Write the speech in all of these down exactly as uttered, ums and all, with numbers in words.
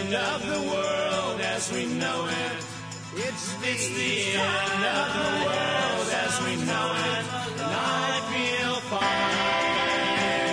end of the world as we know it. It's the, it's the end of the world as we know it. And I feel fine.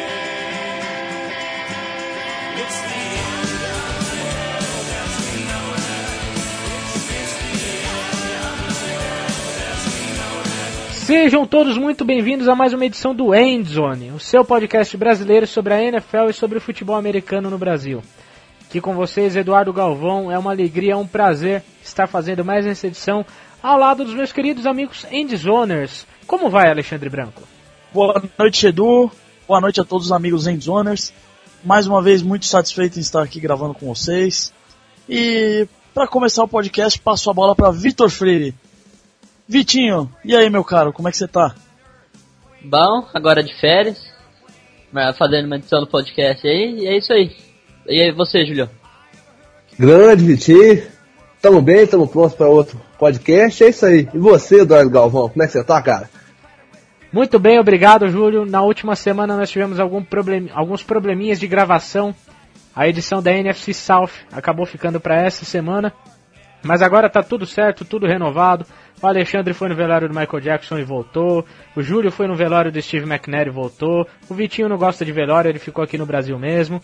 It's the end of the world as we know it. It's, it's the end of the world as we know it. Sejam todos muito bem-vindos a mais uma edição do Endzone, o seu podcast brasileiro sobre a N F L e sobre o futebol americano no Brasil. Aqui com vocês, Eduardo Galvão, é uma alegria, é um prazer estar fazendo mais essa edição ao lado dos meus queridos amigos Endzoners. Como vai, Alexandre Branco? Boa noite, Edu. Boa noite a todos os amigos Endzoners. Mais uma vez, muito satisfeito em estar aqui gravando com vocês. E para começar o podcast, passo a bola para Vitor Freire. Vitinho, e aí, meu caro, como é que você tá? Bom, agora de férias, fazendo uma edição do podcast aí, e é isso aí. E aí, você, Julio? Grande, Vitinho. Tamo bem, tamo prontos para outro podcast, é isso aí. E você, Eduardo Galvão, como é que você tá, cara? Muito bem, obrigado, Júlio. Na última semana nós tivemos algum problem... alguns probleminhas de gravação. A edição da N F C South acabou ficando para essa semana. Mas agora tá tudo certo, tudo renovado. O Alexandre foi no velório do Michael Jackson e voltou. O Júlio foi no velório do Steve McNair e voltou. O Vitinho não gosta de velório, ele ficou aqui no Brasil mesmo.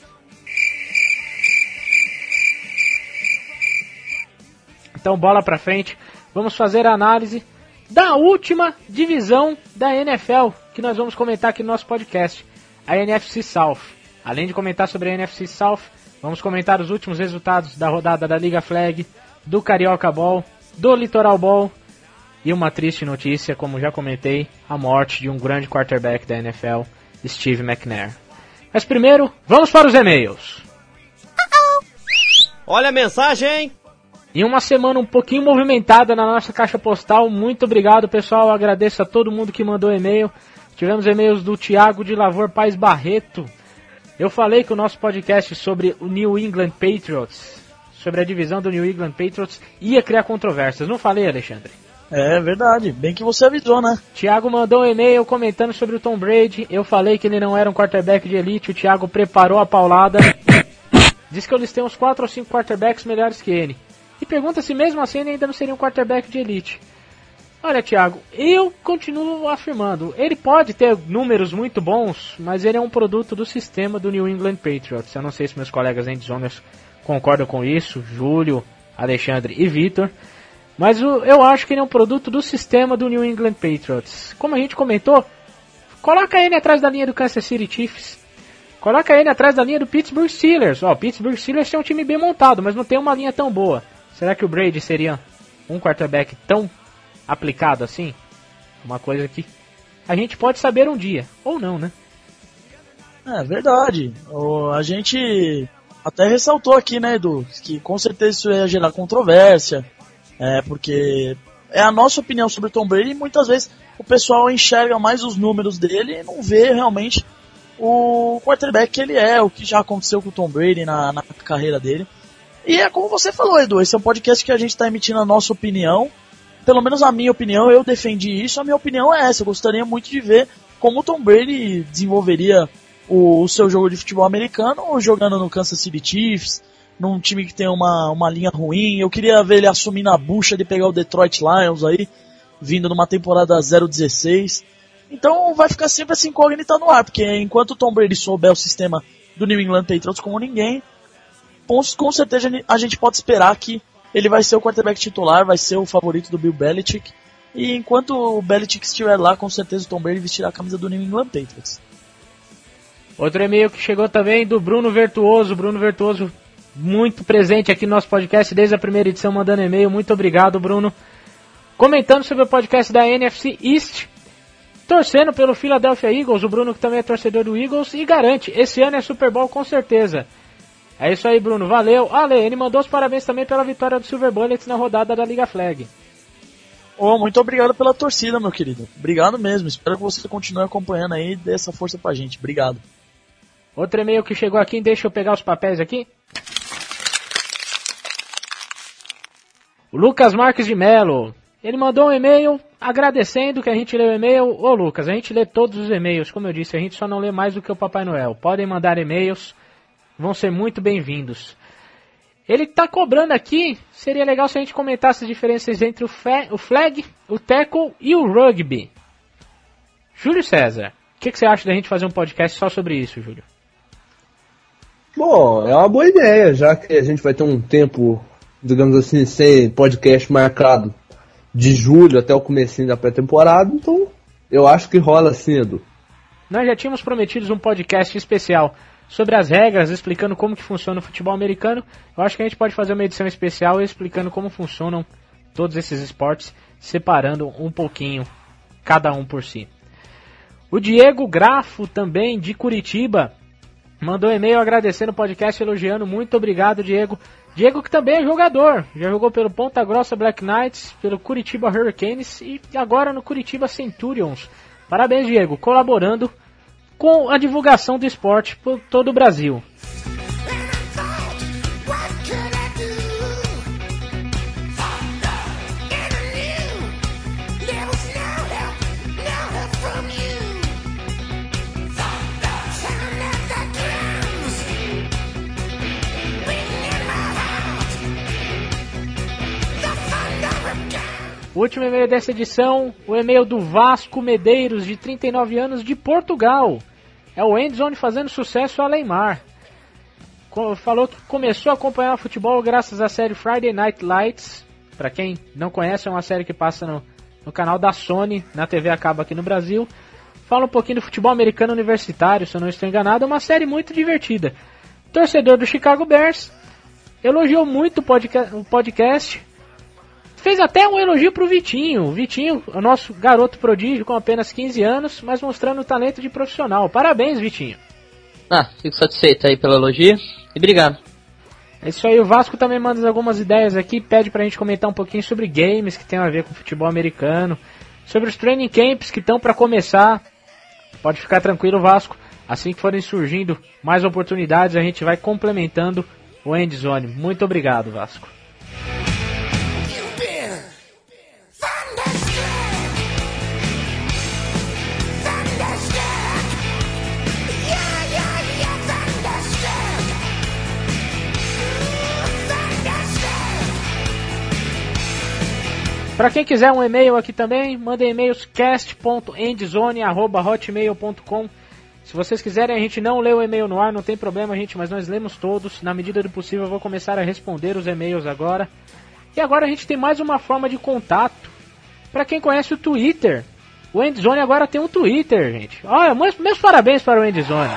Então, bola pra frente. Vamos fazer a análise da última divisão da N F L, que nós vamos comentar aqui no nosso podcast, a N F C South. Além de comentar sobre a N F C South, vamos comentar os últimos resultados da rodada da Liga Flag, do Carioca Bowl, do Litoral Bowl e uma triste notícia, como já comentei, a morte de um grande quarterback da N F L, Steve McNair. Mas primeiro, vamos para os e-mails. Olha a mensagem! Em uma semana um pouquinho movimentada na nossa caixa postal, muito obrigado, pessoal, eu agradeço a todo mundo que mandou e-mail. Tivemos e-mails do Thiago de Lavor Paz Barreto. Eu falei que o nosso podcast sobre o New England Patriots, sobre a divisão do New England Patriots, ia criar controvérsias. Não falei, Alexandre? É verdade, bem que você avisou, né? Thiago mandou um e-mail comentando sobre o Tom Brady. Eu falei que ele não era um quarterback de elite. O Thiago preparou a paulada. Diz que eu listei uns quatro ou cinco quarterbacks melhores que ele. E pergunta se mesmo assim ele ainda não seria um quarterback de elite. Olha, Thiago, eu continuo afirmando. Ele pode ter números muito bons, mas ele é um produto do sistema do New England Patriots. Eu não sei se meus colegas Endzoners concordam com isso, Júlio, Alexandre e Vitor. Mas o, eu acho que ele é um produto do sistema do New England Patriots. Como a gente comentou, coloca ele atrás da linha do Kansas City Chiefs. Coloca ele atrás da linha do Pittsburgh Steelers. Ó, o Pittsburgh Steelers tem um time bem montado, mas não tem uma linha tão boa. Será que o Brady seria um quarterback tão aplicado assim? Uma coisa que a gente pode saber um dia, ou não, né? É verdade. O, a gente até ressaltou aqui, né, Edu, que com certeza isso ia gerar controvérsia. É, porque é a nossa opinião sobre o Tom Brady e muitas vezes o pessoal enxerga mais os números dele e não vê realmente o quarterback que ele é, o que já aconteceu com o Tom Brady na, na carreira dele. E é como você falou, Edu, esse é um podcast que a gente está emitindo a nossa opinião. Pelo menos a minha opinião, eu defendi isso, a minha opinião é essa. Eu gostaria muito de ver como o Tom Brady desenvolveria o, o seu jogo de futebol americano jogando no Kansas City Chiefs, num time que tem uma, uma linha ruim. Eu queria ver ele assumindo a bucha de pegar o Detroit Lions aí, vindo numa temporada zero dezesseis. Então vai ficar sempre essa incógnita no ar, porque enquanto o Tom Brady souber o sistema do New England Patriots como ninguém, com certeza a gente pode esperar que ele vai ser o quarterback titular, vai ser o favorito do Bill Belichick. E enquanto o Belichick estiver lá, com certeza o Tom Brady vestirá a camisa do New England Patriots. Outro e-mail que chegou também do Bruno Virtuoso. Bruno Virtuoso muito presente aqui no nosso podcast desde a primeira edição, mandando e-mail. Muito obrigado, Bruno. Comentando sobre o podcast da N F C East, torcendo pelo Philadelphia Eagles. O Bruno que também é torcedor do Eagles e garante, esse ano é Super Bowl com certeza. É isso aí, Bruno, valeu. Ale, ele mandou os parabéns também pela vitória do Silver Bullets na rodada da Liga Flag. Oh, muito obrigado pela torcida, meu querido. Obrigado mesmo, espero que você continue acompanhando aí e dê essa força pra gente. Obrigado. Outro e-mail que chegou aqui, deixa eu pegar os papéis aqui. O Lucas Marques de Mello. Ele mandou um e-mail agradecendo que a gente leu o e-mail. Ô Lucas, a gente lê todos os e-mails, como eu disse, a gente só não lê mais do que o Papai Noel. Podem mandar e-mails, vão ser muito bem-vindos. Ele tá cobrando aqui, seria legal se a gente comentasse as diferenças entre o, fe, o flag, o tackle e o rugby. Júlio César, o que, que você acha da gente fazer um podcast só sobre isso, Júlio? Bom, é uma boa ideia, já que a gente vai ter um tempo, digamos assim, sem podcast marcado de julho até o comecinho da pré-temporada, então eu acho que rola cedo. Nós já tínhamos prometido um podcast especial sobre as regras, explicando como que funciona o futebol americano. Eu acho que a gente pode fazer uma edição especial explicando como funcionam todos esses esportes, separando um pouquinho, cada um por si. O Diego Grafo, também, de Curitiba, mandou um e-mail agradecendo o podcast, elogiando. Muito obrigado, Diego. Diego que também é jogador, já jogou pelo Ponta Grossa Black Knights, pelo Curitiba Hurricanes e agora no Curitiba Centurions. Parabéns, Diego, colaborando com a divulgação do esporte por todo o Brasil. O último e-mail dessa edição, o e-mail do Vasco Medeiros, de trinta e nove anos, de Portugal. É o Endzone fazendo sucesso a Leymar. Falou que começou a acompanhar o futebol graças à série Friday Night Lights. Para quem não conhece, é uma série que passa no, no canal da Sony, na T V a cabo aqui no Brasil. Fala um pouquinho do futebol americano universitário, se eu não estou enganado. É uma série muito divertida. Torcedor do Chicago Bears, elogiou muito o podcast, o podcast. Fez até um elogio pro Vitinho. O Vitinho, o nosso garoto prodígio com apenas quinze anos, mas mostrando o talento de profissional. Parabéns, Vitinho. Ah, fico satisfeito aí pelo elogio e obrigado. É isso aí, o Vasco também manda algumas ideias aqui, pede pra gente comentar um pouquinho sobre games que tem a ver com futebol americano, sobre os training camps que estão pra começar. Pode ficar tranquilo, Vasco. Assim que forem surgindo mais oportunidades, a gente vai complementando o Endzone. Muito obrigado, Vasco. Para quem quiser um e-mail aqui também, mandem e-mails cast ponto endzone arroba hotmail ponto com. Se vocês quiserem, a gente não lê o e-mail no ar, não tem problema, gente, mas nós lemos todos. Na medida do possível, eu vou começar a responder os e-mails agora. E agora a gente tem mais uma forma de contato. Para quem conhece o Twitter, o Endzone agora tem um Twitter, gente. Olha, meus, meus parabéns para o Endzone.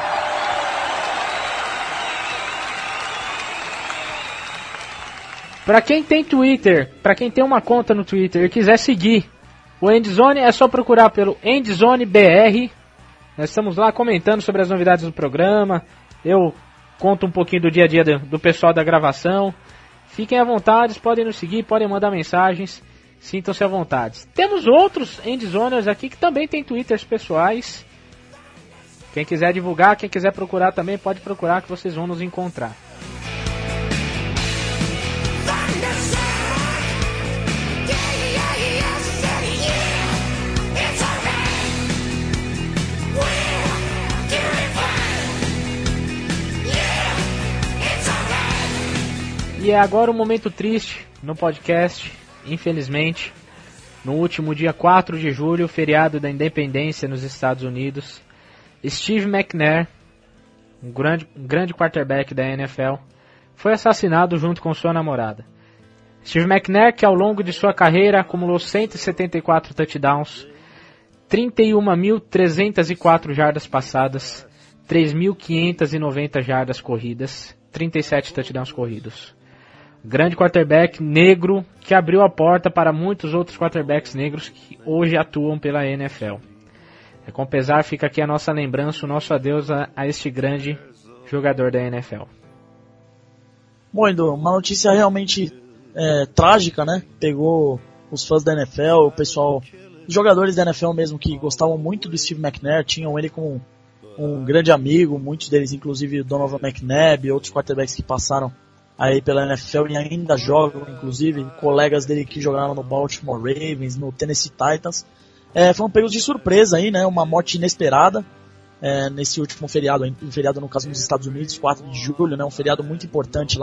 Para quem tem Twitter, para quem tem uma conta no Twitter e quiser seguir o Endzone, é só procurar pelo Endzone B R. Nós estamos lá comentando sobre as novidades do programa. Eu conto um pouquinho do dia a dia do, do pessoal da gravação. Fiquem à vontade, podem nos seguir, podem mandar mensagens. Sintam-se à vontade. Temos outros Endzoners aqui que também têm Twitters pessoais. Quem quiser divulgar, quem quiser procurar também, pode procurar que vocês vão nos encontrar. E é agora um momento triste no podcast, infelizmente. No último dia quatro de julho, feriado da independência nos Estados Unidos, Steve McNair, um grande, um grande quarterback da N F L, foi assassinado junto com sua namorada. Steve McNair, que ao longo de sua carreira acumulou cento e setenta e quatro touchdowns, trinta e uma mil trezentas e quatro jardas passadas, três mil quinhentas e noventa jardas corridas, trinta e sete touchdowns corridos. Grande quarterback negro que abriu a porta para muitos outros quarterbacks negros que hoje atuam pela N F L. É, com pesar, fica aqui a nossa lembrança, o nosso adeus a, a este grande jogador da N F L. Bom, Edu, uma notícia realmente é, trágica, né? Pegou os fãs da N F L, o pessoal, os jogadores da N F L mesmo que gostavam muito do Steve McNair, tinham ele como um grande amigo, muitos deles, inclusive Donovan McNabb e outros quarterbacks que passaram aí pela N F L e ainda jogam, inclusive colegas dele que jogaram no Baltimore Ravens, no Tennessee Titans. É, foram pegos de surpresa aí, né? Uma morte inesperada é, nesse último feriado, um feriado no caso nos Estados Unidos, quatro de julho, né? Um feriado muito importante lá.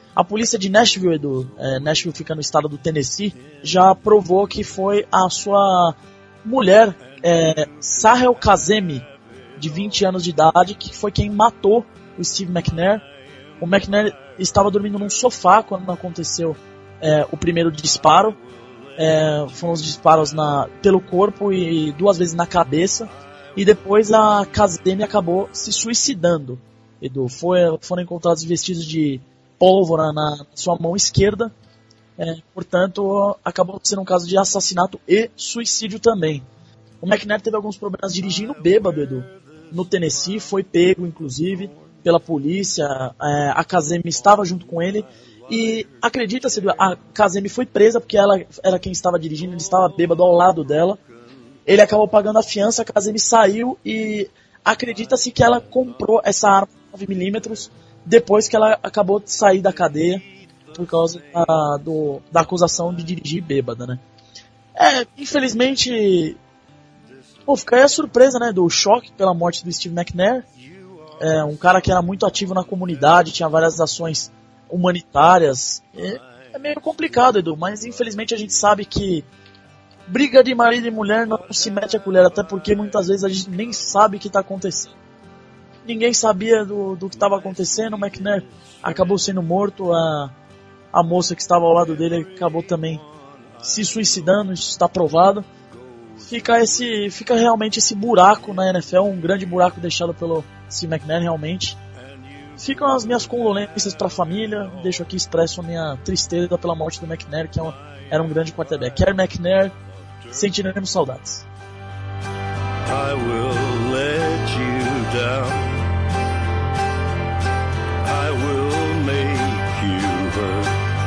A polícia de Nashville, Edu, é, Nashville fica no estado do Tennessee, já provou que foi a sua mulher, é, Sahel Kazemi, de vinte anos de idade, que foi quem matou o Steve McNair. O McNair estava dormindo num sofá quando aconteceu é, o primeiro disparo. É, foram os disparos na, pelo corpo e duas vezes na cabeça. E depois a Kazemi acabou se suicidando. Edu, foi, foram encontrados vestígios de pólvora na sua mão esquerda. É, portanto, acabou sendo um caso de assassinato e suicídio também. O McNair teve alguns problemas dirigindo bêbado, Edu, no Tennessee. Foi pego, inclusive, pela polícia. É, a Kazemi estava junto com ele. E acredita-se, a Kazemi foi presa porque ela era quem estava dirigindo, ele estava bêbado ao lado dela. Ele acabou pagando a fiança, a Kazemi saiu e acredita-se que ela comprou essa arma nove milímetros depois que ela acabou de sair da cadeia por causa da, do, da acusação de dirigir bêbada, né? É, infelizmente, pô, fica aí a surpresa, né, do choque pela morte do Steve McNair. É, um cara que era muito ativo na comunidade, tinha várias ações humanitárias. É, é meio complicado, Edu, mas infelizmente a gente sabe que briga de marido e mulher não se mete a colher, até porque muitas vezes a gente nem sabe o que está acontecendo. Ninguém sabia do, do que estava acontecendo, o McNair acabou sendo morto, a, a moça que estava ao lado dele acabou também se suicidando, isso está provado. Fica, esse, fica realmente esse buraco na N F L, um grande buraco deixado pelo Steve McNair realmente. Ficam as minhas condolências para a família, deixo aqui expresso a minha tristeza pela morte do McNair, que é uma, era um grande quarterback. Kerry McNair, sentiremos saudades. I will let you down. I will make you hurt.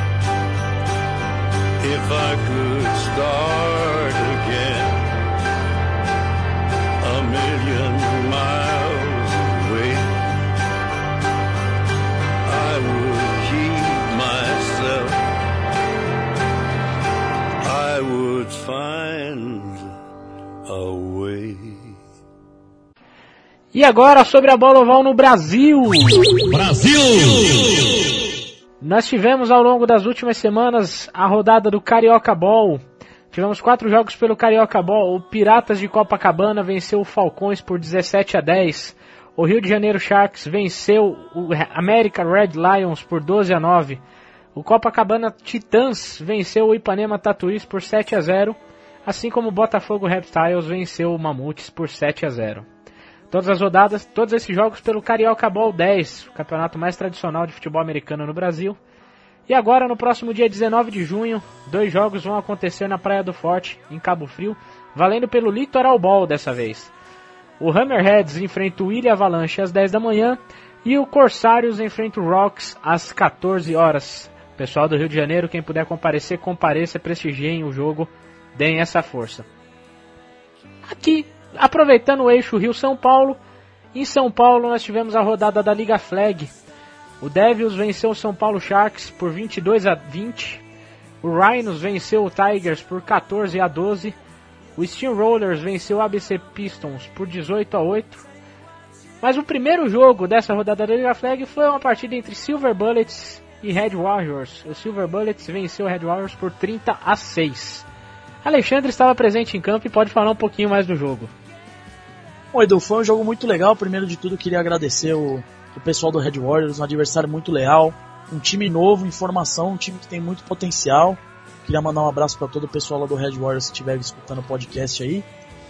If I could start again, a million miles away, I would keep myself. I would find a way. E agora sobre a bola oval no Brasil. Brasil! Nós tivemos ao longo das últimas semanas a rodada do Carioca Ball. Tivemos quatro jogos pelo Carioca Ball. O Piratas de Copacabana venceu o Falcões por dezessete a dez. O Rio de Janeiro Sharks venceu o América Red Lions por doze a nove. O Copacabana Titãs venceu o Ipanema Tatuís por sete a zero. Assim como o Botafogo Reptiles venceu o Mamutes por sete a zero. Todas as rodadas, todos esses jogos pelo Carioca Ball dez, o campeonato mais tradicional de futebol americano no Brasil. E agora, no próximo dia dezenove de junho, dois jogos vão acontecer na Praia do Forte, em Cabo Frio, valendo pelo Litoral Ball dessa vez. O Hammerheads enfrenta o Ilha Avalanche às dez da manhã e o Corsários enfrenta o Rocks às quatorze horas. Pessoal do Rio de Janeiro, quem puder comparecer, compareça, prestigiem o jogo, deem essa força. Aqui, aproveitando o eixo Rio-São Paulo, em São Paulo nós tivemos a rodada da Liga Flag. O Devils venceu o São Paulo Sharks por vinte e dois a vinte. O Rhinos venceu o Tigers por quatorze a doze. O Steamrollers venceu o A B C Pistons por dezoito a oito. Mas o primeiro jogo dessa rodada da Liga Flag foi uma partida entre Silver Bullets e Red Warriors. O Silver Bullets venceu o Red Warriors por trinta a seis. Alexandre estava presente em campo e pode falar um pouquinho mais do jogo. Bom, Edu, foi um jogo muito legal. Primeiro de tudo, queria agradecer o, o pessoal do Red Warriors, um adversário muito leal, um time novo, em formação, um time que tem muito potencial. Queria mandar um abraço para todo o pessoal lá do Red Warriors que estiver escutando o podcast aí.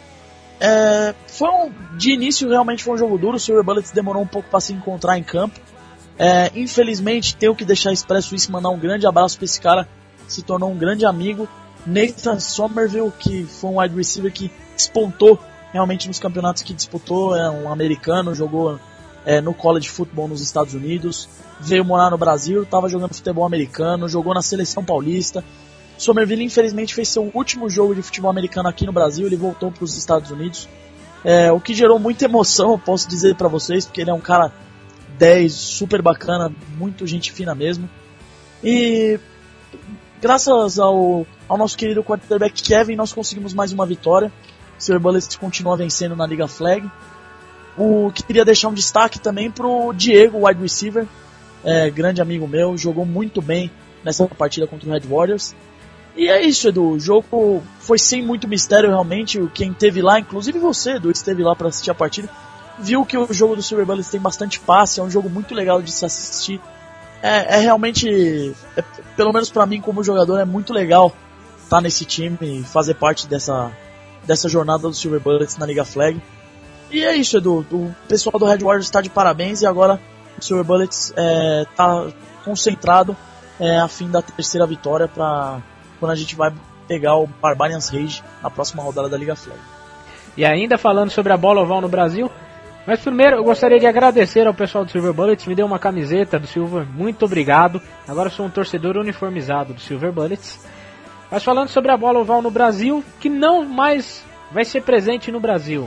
É, foi um, de início, realmente foi um jogo duro. O Silver Bullets demorou um pouco para se encontrar em campo. É, infelizmente, tenho que deixar expresso isso, mandar um grande abraço para esse cara, que se tornou um grande amigo, Nathan Somerville, que foi um wide receiver que despontou realmente nos campeonatos que disputou. É um americano, jogou é, no college football nos Estados Unidos, veio morar no Brasil, estava jogando futebol americano, jogou na seleção paulista. Somerville infelizmente fez seu último jogo de futebol americano aqui no Brasil, ele voltou para os Estados Unidos, é, o que gerou muita emoção, eu posso dizer para vocês, porque ele é um cara dez, super bacana, muito gente fina mesmo. E graças ao, ao nosso querido quarterback Kevin, nós conseguimos mais uma vitória. O Silver Bullets continua vencendo na Liga Flag. O que queria deixar um destaque também pro Diego, wide receiver, é, grande amigo meu, jogou muito bem nessa partida contra o Red Warriors. E é isso, Edu, o jogo foi sem muito mistério realmente. Quem teve lá, inclusive você, Edu, esteve lá para assistir a partida, viu que o jogo do Silver Bullets tem bastante passe, é um jogo muito legal de se assistir. É, é realmente, é, pelo menos para mim como jogador, é muito legal estar nesse time e fazer parte dessa, dessa jornada do Silver Bullets na Liga Flag. E é isso, Edu, o pessoal do Red Warriors está de parabéns e agora o Silver Bullets está é, concentrado é, a fim da terceira vitória para quando a gente vai pegar o Barbarians Rage na próxima rodada da Liga Flag. E ainda falando sobre a bola oval no Brasil, mas primeiro eu gostaria de agradecer ao pessoal do Silver Bullets, me deu uma camiseta do Silver, muito obrigado. Agora eu sou um torcedor uniformizado do Silver Bullets. Mas falando sobre a bola oval no Brasil, que não mais vai ser presente no Brasil.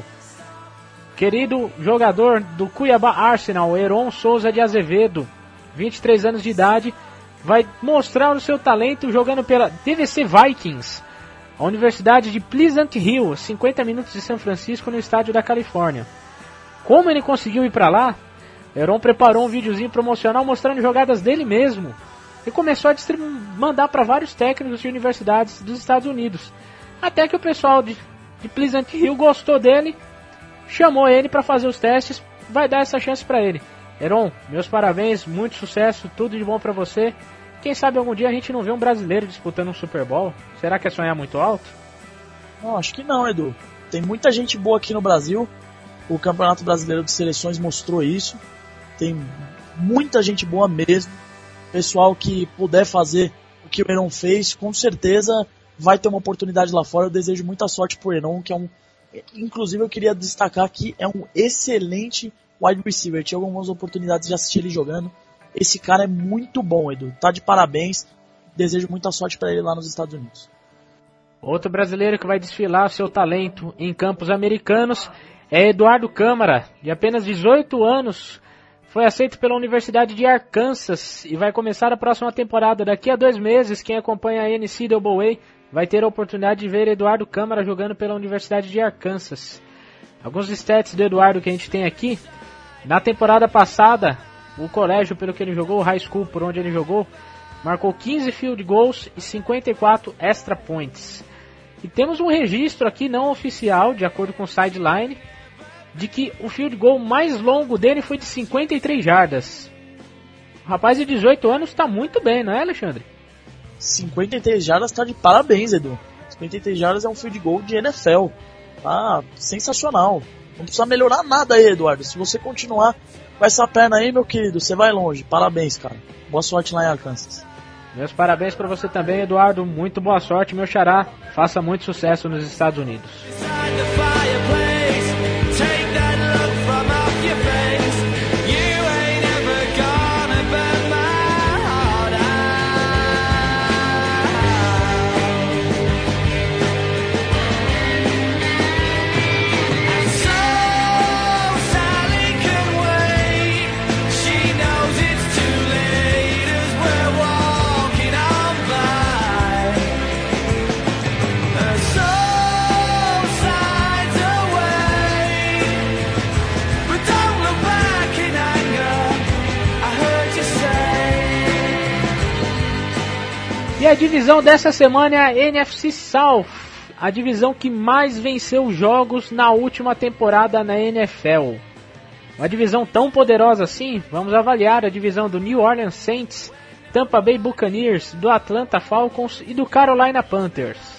Querido jogador do Cuiabá Arsenal, Heron Souza de Azevedo, vinte e três anos de idade, vai mostrar o seu talento jogando pela D V C Vikings, a Universidade de Pleasant Hill, cinquenta minutos de São Francisco, no estádio da Califórnia. Como ele conseguiu ir para lá? Heron preparou um videozinho promocional mostrando jogadas dele mesmo e começou a distribu- mandar para vários técnicos de universidades dos Estados Unidos. Até que o pessoal de, de Pleasant Hill gostou dele, chamou ele para fazer os testes, vai dar essa chance para ele. Heron, meus parabéns, muito sucesso, tudo de bom para você. Quem sabe algum dia a gente não vê um brasileiro disputando um Super Bowl? Será que é sonhar muito alto? Não, acho que não, Edu. Tem muita gente boa aqui no Brasil. O Campeonato Brasileiro de Seleções mostrou isso. Tem muita gente boa mesmo. Pessoal que puder fazer o que o Heron fez, com certeza vai ter uma oportunidade lá fora. Eu desejo muita sorte pro Heron, que é um... Inclusive eu queria destacar que é um excelente wide receiver. Tive algumas oportunidades de assistir ele jogando. Esse cara é muito bom, Edu. Tá de parabéns. Desejo muita sorte para ele lá nos Estados Unidos. Outro brasileiro que vai desfilar seu talento em campos americanos é Eduardo Câmara, de apenas dezoito anos. Foi aceito pela Universidade de Arkansas e vai começar a próxima temporada. Daqui a dois meses, quem acompanha a N C double A vai ter a oportunidade de ver Eduardo Câmara jogando pela Universidade de Arkansas. Alguns stats do Eduardo que a gente tem aqui. Na temporada passada, o colégio pelo que ele jogou, o high school por onde ele jogou, marcou quinze field goals e cinquenta e quatro extra points. E temos um registro aqui não oficial, de acordo com o Sideline, de que o field goal mais longo dele foi de cinquenta e três jardas. O rapaz de dezoito anos está muito bem, não é, Alexandre? cinquenta e três jardas tá de parabéns, Edu. cinquenta e três jardas é um field goal de N F L. Tá sensacional. Não precisa melhorar nada aí, Eduardo. Se você continuar com essa perna aí, meu querido, você vai longe. Parabéns, cara. Boa sorte lá em Arkansas. Meus parabéns para você também, Eduardo. Muito boa sorte, meu xará. Faça muito sucesso nos Estados Unidos. E a divisão dessa semana é a N F C South, a divisão que mais venceu jogos na última temporada na N F L. Uma divisão tão poderosa assim, vamos avaliar a divisão do New Orleans Saints, Tampa Bay Buccaneers, do Atlanta Falcons e do Carolina Panthers.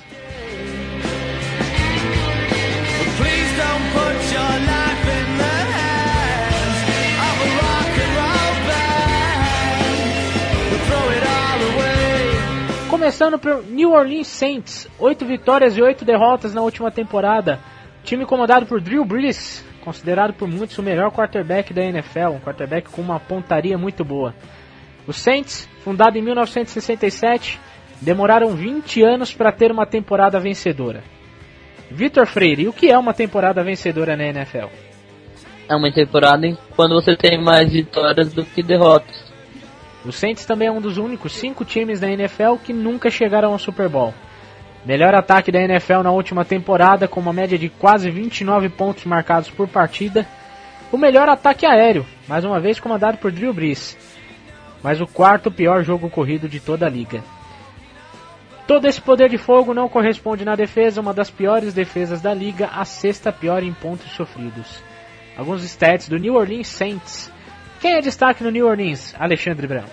Começando pelo New Orleans Saints, oito vitórias e oito derrotas na última temporada. Time comandado por Drew Brees, considerado por muitos o melhor quarterback da N F L, um quarterback com uma pontaria muito boa. Os Saints, fundado em mil novecentos e sessenta e sete, demoraram vinte anos para ter uma temporada vencedora. Vitor Freire, e o que é uma temporada vencedora na N F L? É uma temporada em quando você tem mais vitórias do que derrotas. O Saints também é um dos únicos cinco times da N F L que nunca chegaram ao Super Bowl. Melhor ataque da N F L na última temporada, com uma média de quase vinte e nove pontos marcados por partida. O melhor ataque aéreo, mais uma vez comandado por Drew Brees. mas o quarto pior jogo corrido de toda a liga. Todo esse poder de fogo não corresponde na defesa, uma das piores defesas da liga, a sexta pior em pontos sofridos. Alguns stats do New Orleans Saints. Quem é destaque no New Orleans? Alexandre Branco.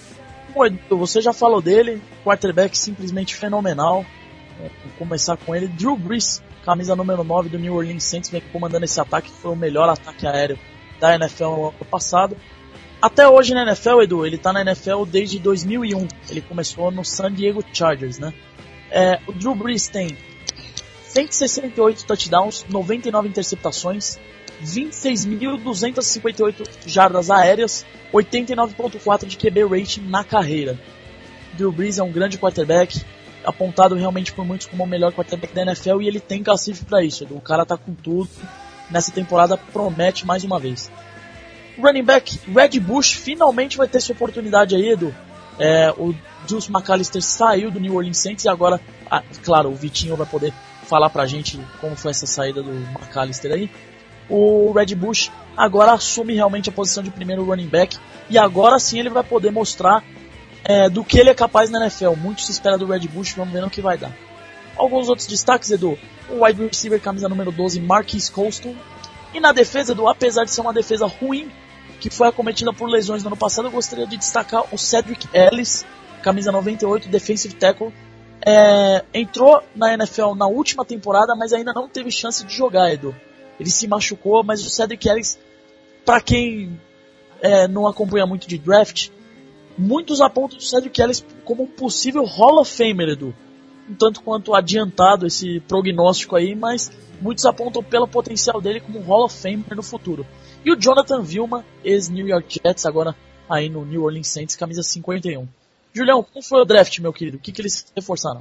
Você já falou dele, quarterback simplesmente fenomenal. Vou começar com ele, Drew Brees, camisa número nove do New Orleans Saints, vem comandando esse ataque, que foi o melhor ataque aéreo da N F L no ano passado. Até hoje na N F L, Edu, ele tá na N F L desde dois mil e um, ele começou no San Diego Chargers, né? É, o Drew Brees tem cento e sessenta e oito touchdowns, noventa e nove interceptações, vinte e seis mil duzentas e cinquenta e oito jardas aéreas, oitenta e nove vírgula quatro de Q B rating na carreira. Drew Brees é um grande quarterback, apontado realmente por muitos como o melhor quarterback da N F L, e ele tem cacife pra isso, Edu. O cara tá com tudo, nessa temporada promete mais uma vez. Running back, Red Bush finalmente vai ter sua oportunidade aí, Edu. É, o Juice McAllister saiu do New Orleans Saints e agora, ah, claro, o Vitinho vai poder falar pra gente como foi essa saída do McAllister aí. O Red Bush agora assume realmente a posição de primeiro running back e agora sim ele vai poder mostrar é, do que ele é capaz na N F L. Muito se espera do Red Bush, vamos ver no que vai dar. Alguns outros destaques, Edu. O wide receiver, camisa número doze, Marquise Colston. E na defesa, Edu, apesar de ser uma defesa ruim, que foi acometida por lesões no ano passado, eu gostaria de destacar o Cedric Ellis, camisa noventa e oito, defensive tackle. É, entrou na N F L na última temporada, mas ainda não teve chance de jogar, Edu. Ele se machucou, mas o Cedric Ellis, para quem é, não acompanha muito de draft, muitos apontam o Cedric Ellis como um possível Hall of Famer, Edu. Um tanto quanto adiantado esse prognóstico aí, mas muitos apontam pelo potencial dele como um Hall of Famer no futuro. E o Jonathan Vilma, ex-New York Jets, agora aí no New Orleans Saints, camisa cinquenta e um. Julião, como foi o draft, meu querido? O que, que eles reforçaram?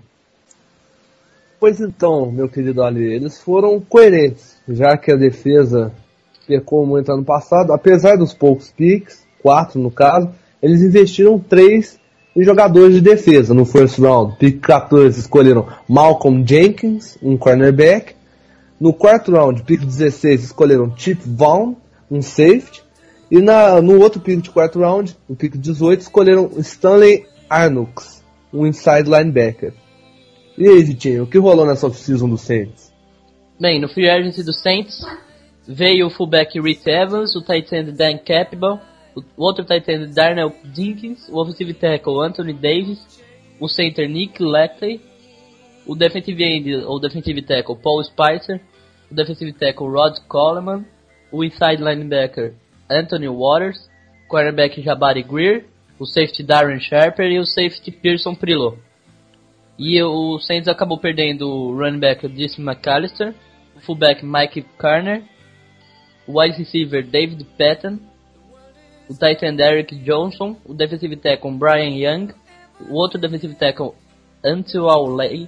Pois então, meu querido Ali, eles foram coerentes, já que a defesa pecou muito ano passado, apesar dos poucos picks, quatro no caso, eles investiram três em jogadores de defesa no first round. Pick quatorze escolheram Malcolm Jenkins, um cornerback. No quarto round, pick dezesseis, escolheram Chip Vaughn, um safety. E na, no outro pick de quarto round, no pick dezoito, escolheram Stanley Arnux, um inside linebacker. E aí, Vitinho, o que rolou nessa off-season do Saints? Bem, no free agency do Saints, veio o fullback Reed Evans, o tight end Dan Campbell, o outro tight end Darnell Jenkins, o offensive tackle Anthony Davis, o center Nick Leckley, o defensive end ou defensive tackle Paul Spicer, o defensive tackle Rod Coleman, o inside linebacker Anthony Waters, o quarterback Jabari Greer, o safety Darren Sharper e o safety Pearson Prillo. E o Saints acabou perdendo o running back Juice McAllister, o fullback Mike Karner, o wide receiver David Patton, o tight end Eric Johnson, o defensive tackle Brian Young, o outro defensive tackle Antoine Lake,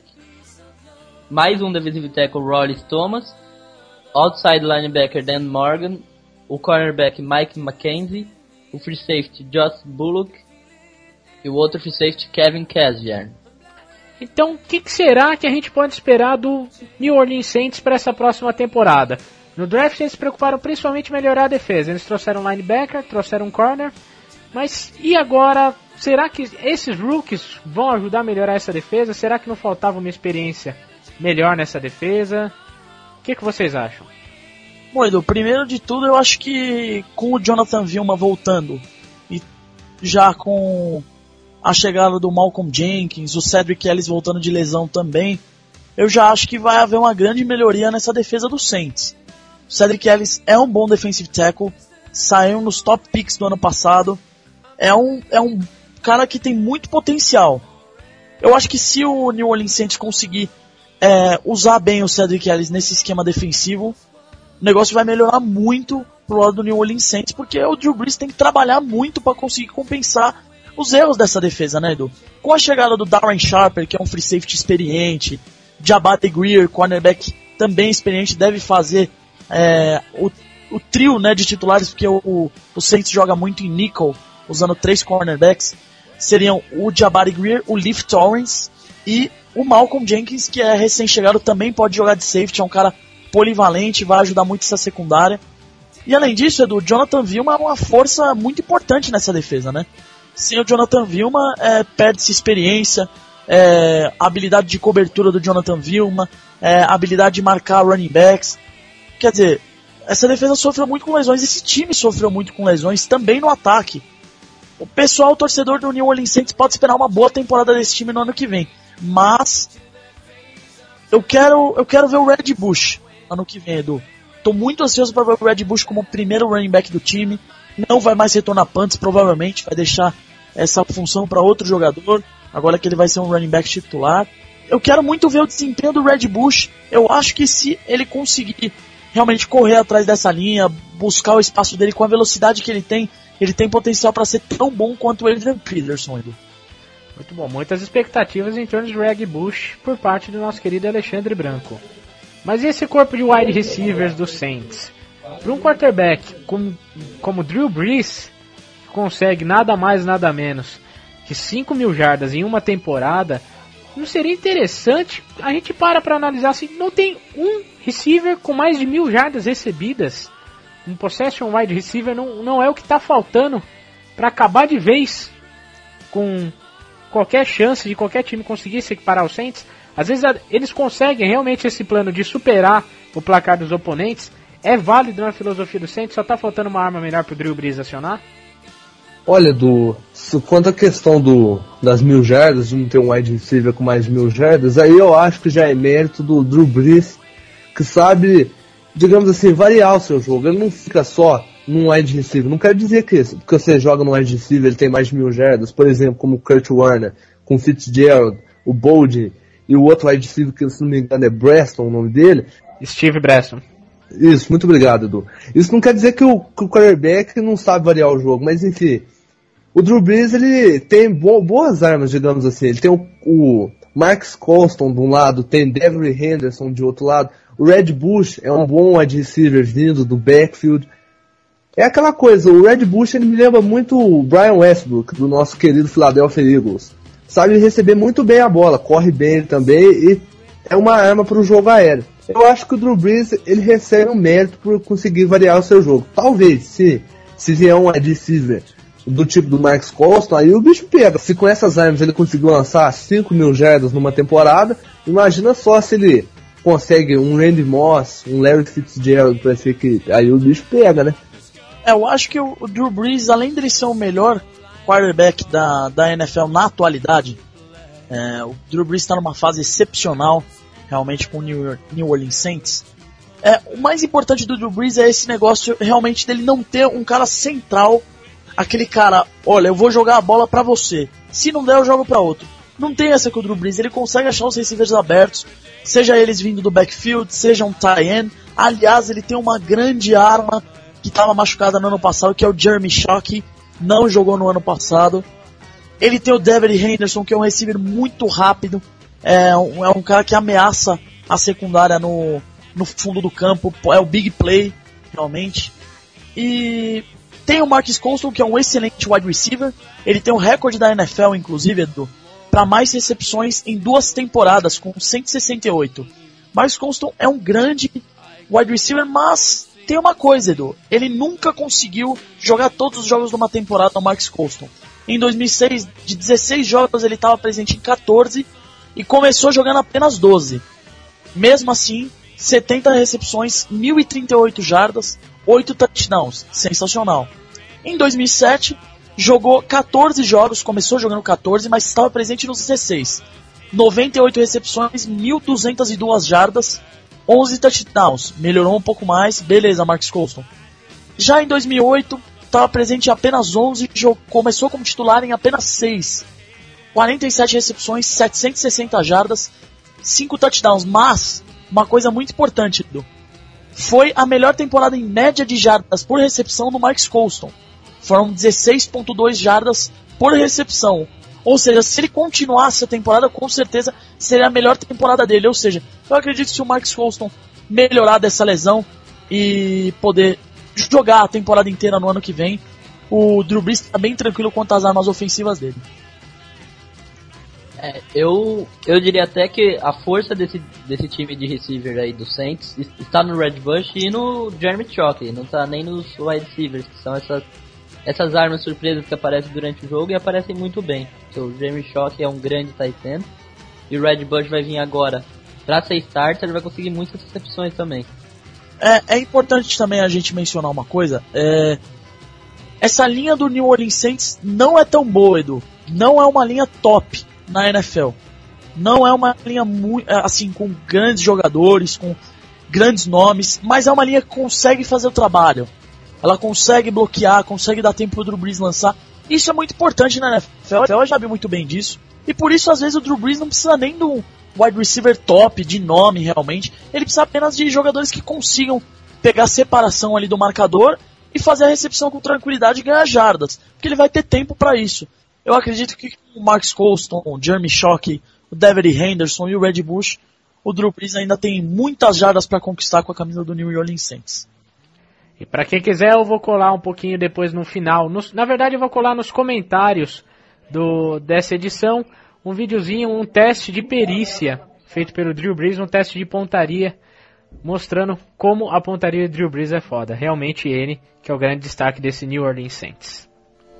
mais um defensive tackle Rollis Thomas, outside linebacker Dan Morgan, o cornerback Mike McKenzie, o free safety Josh Bullock e o outro free safety Kevin Kaziern. Então, o que, que será que a gente pode esperar do New Orleans Saints para essa próxima temporada? No draft eles se preocuparam principalmente em melhorar a defesa. Eles trouxeram um linebacker, trouxeram um corner. Mas e agora? Será que esses rookies vão ajudar a melhorar essa defesa? Será que não faltava uma experiência melhor nessa defesa? O que, que vocês acham? Bom, Edu, primeiro de tudo eu acho que com o Jonathan Vilma voltando e já com a chegada do Malcolm Jenkins, o Cedric Ellis voltando de lesão também, eu já acho que vai haver uma grande melhoria nessa defesa do Saints. O Cedric Ellis é um bom defensive tackle, saiu nos top picks do ano passado, é um, é um cara que tem muito potencial. Eu acho que se o New Orleans Saints conseguir é, usar bem o Cedric Ellis nesse esquema defensivo, o negócio vai melhorar muito pro lado do New Orleans Saints, porque o Drew Brees tem que trabalhar muito para conseguir compensar os erros dessa defesa, né, Edu? Com a chegada do Darren Sharper, que é um free safety experiente, Jabari Greer, cornerback também experiente, deve fazer é, o, o trio, né, de titulares, porque o, o Saints joga muito em nickel, usando três cornerbacks. Seriam o Jabari Greer, o Leaf Torrance e o Malcolm Jenkins, que é recém-chegado, também pode jogar de safety, é um cara polivalente, vai ajudar muito essa secundária. E além disso, Edu, Jonathan Vilma é uma força muito importante nessa defesa, né? sem o Jonathan Vilma, é, perde-se experiência, é, habilidade de cobertura do Jonathan Vilma, é, habilidade de marcar running backs. Quer dizer, essa defesa sofreu muito com lesões, esse time sofreu muito com lesões também no ataque. O pessoal, o torcedor do New Orleans Saints, pode esperar uma boa temporada desse time no ano que vem, mas eu quero, eu quero ver o Red Bush ano que vem, Edu. Tô muito ansioso para ver o Red Bush como o primeiro running back do time. Não vai mais retornar punts, provavelmente vai deixar essa função para outro jogador, agora que ele vai ser um running back titular. Eu quero muito ver o desempenho do Red Bush. Eu acho que se ele conseguir realmente correr atrás dessa linha, buscar o espaço dele com a velocidade que ele tem, ele tem potencial para ser tão bom quanto o Adrian Peterson, Edu. Muito bom, muitas expectativas em torno de Red Bush por parte do nosso querido Alexandre Branco. Mas e esse corpo de wide receivers do Saints? Para um quarterback como, como Drew Brees, que consegue nada mais nada menos que cinco mil jardas em uma temporada, não seria interessante? A gente para para analisar assim, não tem um receiver com mais de mil jardas recebidas. Um possession wide receiver não, não é o que está faltando para acabar de vez com qualquer chance de qualquer time conseguir se equiparar ao Saints. Às vezes eles conseguem realmente esse plano de superar o placar dos oponentes. É válido na filosofia do Saints, só está faltando uma arma melhor para o Drew Brees acionar? Olha, do, quanto à questão do, das mil jardas, de não ter um wide receiver com mais de mil jardas, aí eu acho que já é mérito do Drew Brees, que sabe, digamos assim, variar o seu jogo. Ele não fica só num wide receiver. Não quero dizer que porque você joga no wide receiver ele tem mais de mil jardas, por exemplo, como o Kurt Warner, com o Fitzgerald, o Bolden e o outro wide receiver, que se não me engano é Breston o nome dele. Steve Breston. Isso, muito obrigado, Edu. Isso não quer dizer que o, que o quarterback não sabe variar o jogo, mas enfim, o Drew Brees, ele tem bo- boas armas, digamos assim. Ele tem o, o Marcus Colston de um lado, tem Devery Henderson de outro lado. O Red Bush é um bom wide receiver vindo do backfield. É aquela coisa, o Red Bush ele me lembra muito o Brian Westbrook, do nosso querido Philadelphia Eagles. Sabe receber muito bem a bola, corre bem também e é uma arma para o jogo aéreo. Eu acho que o Drew Brees ele recebe um mérito por conseguir variar o seu jogo. Talvez, se, se vier um wide receiver do tipo do Marcus Colston, aí o bicho pega. Se com essas armas ele conseguiu lançar cinco mil jardas numa temporada, imagina só se ele consegue um Randy Moss, um Larry Fitzgerald para ser que aí o bicho pega, né? É, eu acho que o, o Drew Brees, além de ele ser o melhor quarterback da, da N F L na atualidade, é, o Drew Brees está numa fase excepcional, realmente, com o New, New Orleans Saints. É, o mais importante do Drew Brees é esse negócio realmente dele não ter um cara central, aquele cara, olha, eu vou jogar a bola pra você, se não der eu jogo pra outro. Não tem essa com o Drew Brees, ele consegue achar os receivers abertos, seja eles vindo do backfield, seja um tight end. Aliás, ele tem uma grande arma que estava machucada no ano passado, que é o Jeremy Shockey, não jogou no ano passado. Ele tem o Devery Henderson, que é um receiver muito rápido, é um, é um cara que ameaça a secundária no, no fundo do campo, é o big play, realmente. E tem o Marcus Colston, que é um excelente wide receiver, ele tem o recorde da N F L, inclusive, Edu, para mais recepções em duas temporadas, com cento e sessenta e oito. Marcus Colston é um grande wide receiver, mas tem uma coisa, Edu, ele nunca conseguiu jogar todos os jogos de uma temporada no Marcus Colston. Em dois mil e seis, de dezesseis jogos, ele estava presente em catorze e começou jogando apenas doze. Mesmo assim, setenta recepções, mil e trinta e oito jardas, oito touchdowns. Sensacional. Em dois mil e sete, jogou catorze jogos, começou jogando catorze, mas estava presente nos dezesseis. noventa e oito recepções, mil duzentas e duas jardas, onze touchdowns. Melhorou um pouco mais, beleza, Marcus Colston. Já em dois mil e oito, estava presente em apenas onze, começou como titular em apenas seis. quarenta e sete recepções, setecentas e sessenta jardas, cinco touchdowns. Mas, uma coisa muito importante, Edu, foi a melhor temporada em média de jardas por recepção do Marcus Colston. Foram dezesseis vírgula dois jardas por recepção. Ou seja, se ele continuasse a temporada, com certeza seria a melhor temporada dele. Ou seja, eu acredito que se o Marcus Colston melhorar dessa lesão e poder jogar a temporada inteira no ano que vem, o Drew Brees está bem tranquilo quanto às armas ofensivas dele. É, eu, eu diria até que a força desse, desse time de receiver aí do Saints está no Red Bush e no Jeremy Shockey, não está nem nos wide receivers, que são essas, essas armas surpresas que aparecem durante o jogo e aparecem muito bem. O Jeremy Shock é um grande tight end e o Red Bush vai vir agora pra ser starter, ele vai conseguir muitas recepções também. É, é importante também a gente mencionar uma coisa, é, essa linha do New Orleans Saints não é tão boa, Edu, não é uma linha top na N F L, não é uma linha muito, assim, com grandes jogadores, com grandes nomes, mas é uma linha que consegue fazer o trabalho. Ela consegue bloquear, consegue dar tempo pro Drew Brees lançar. Isso é muito importante na N F L. A N F L já sabe muito bem disso. E por isso, às vezes, o Drew Brees não precisa nem do wide receiver top, de nome, realmente. Ele precisa apenas de jogadores que consigam pegar a separação ali do marcador e fazer a recepção com tranquilidade e ganhar jardas. Porque ele vai ter tempo para isso. Eu acredito que o Marcus Colston, o Jeremy Shock, o David Henderson e o Red Bush, o Drew Brees ainda tem muitas jardas para conquistar com a camisa do New Orleans Saints. E para quem quiser, eu vou colar um pouquinho depois no final. Nos, na verdade, eu vou colar nos comentários do, dessa edição um videozinho, um teste de perícia feito pelo Drew Brees, um teste de pontaria, mostrando como a pontaria de Drew Brees é foda. Realmente ele, que é o grande destaque desse New Orleans Saints.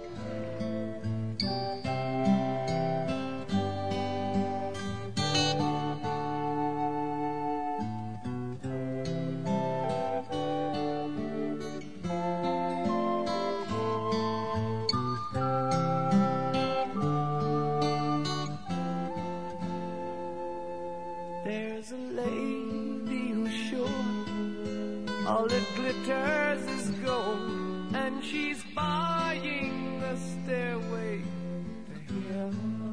All that glitters is gold, and she's buying the stairway to heaven.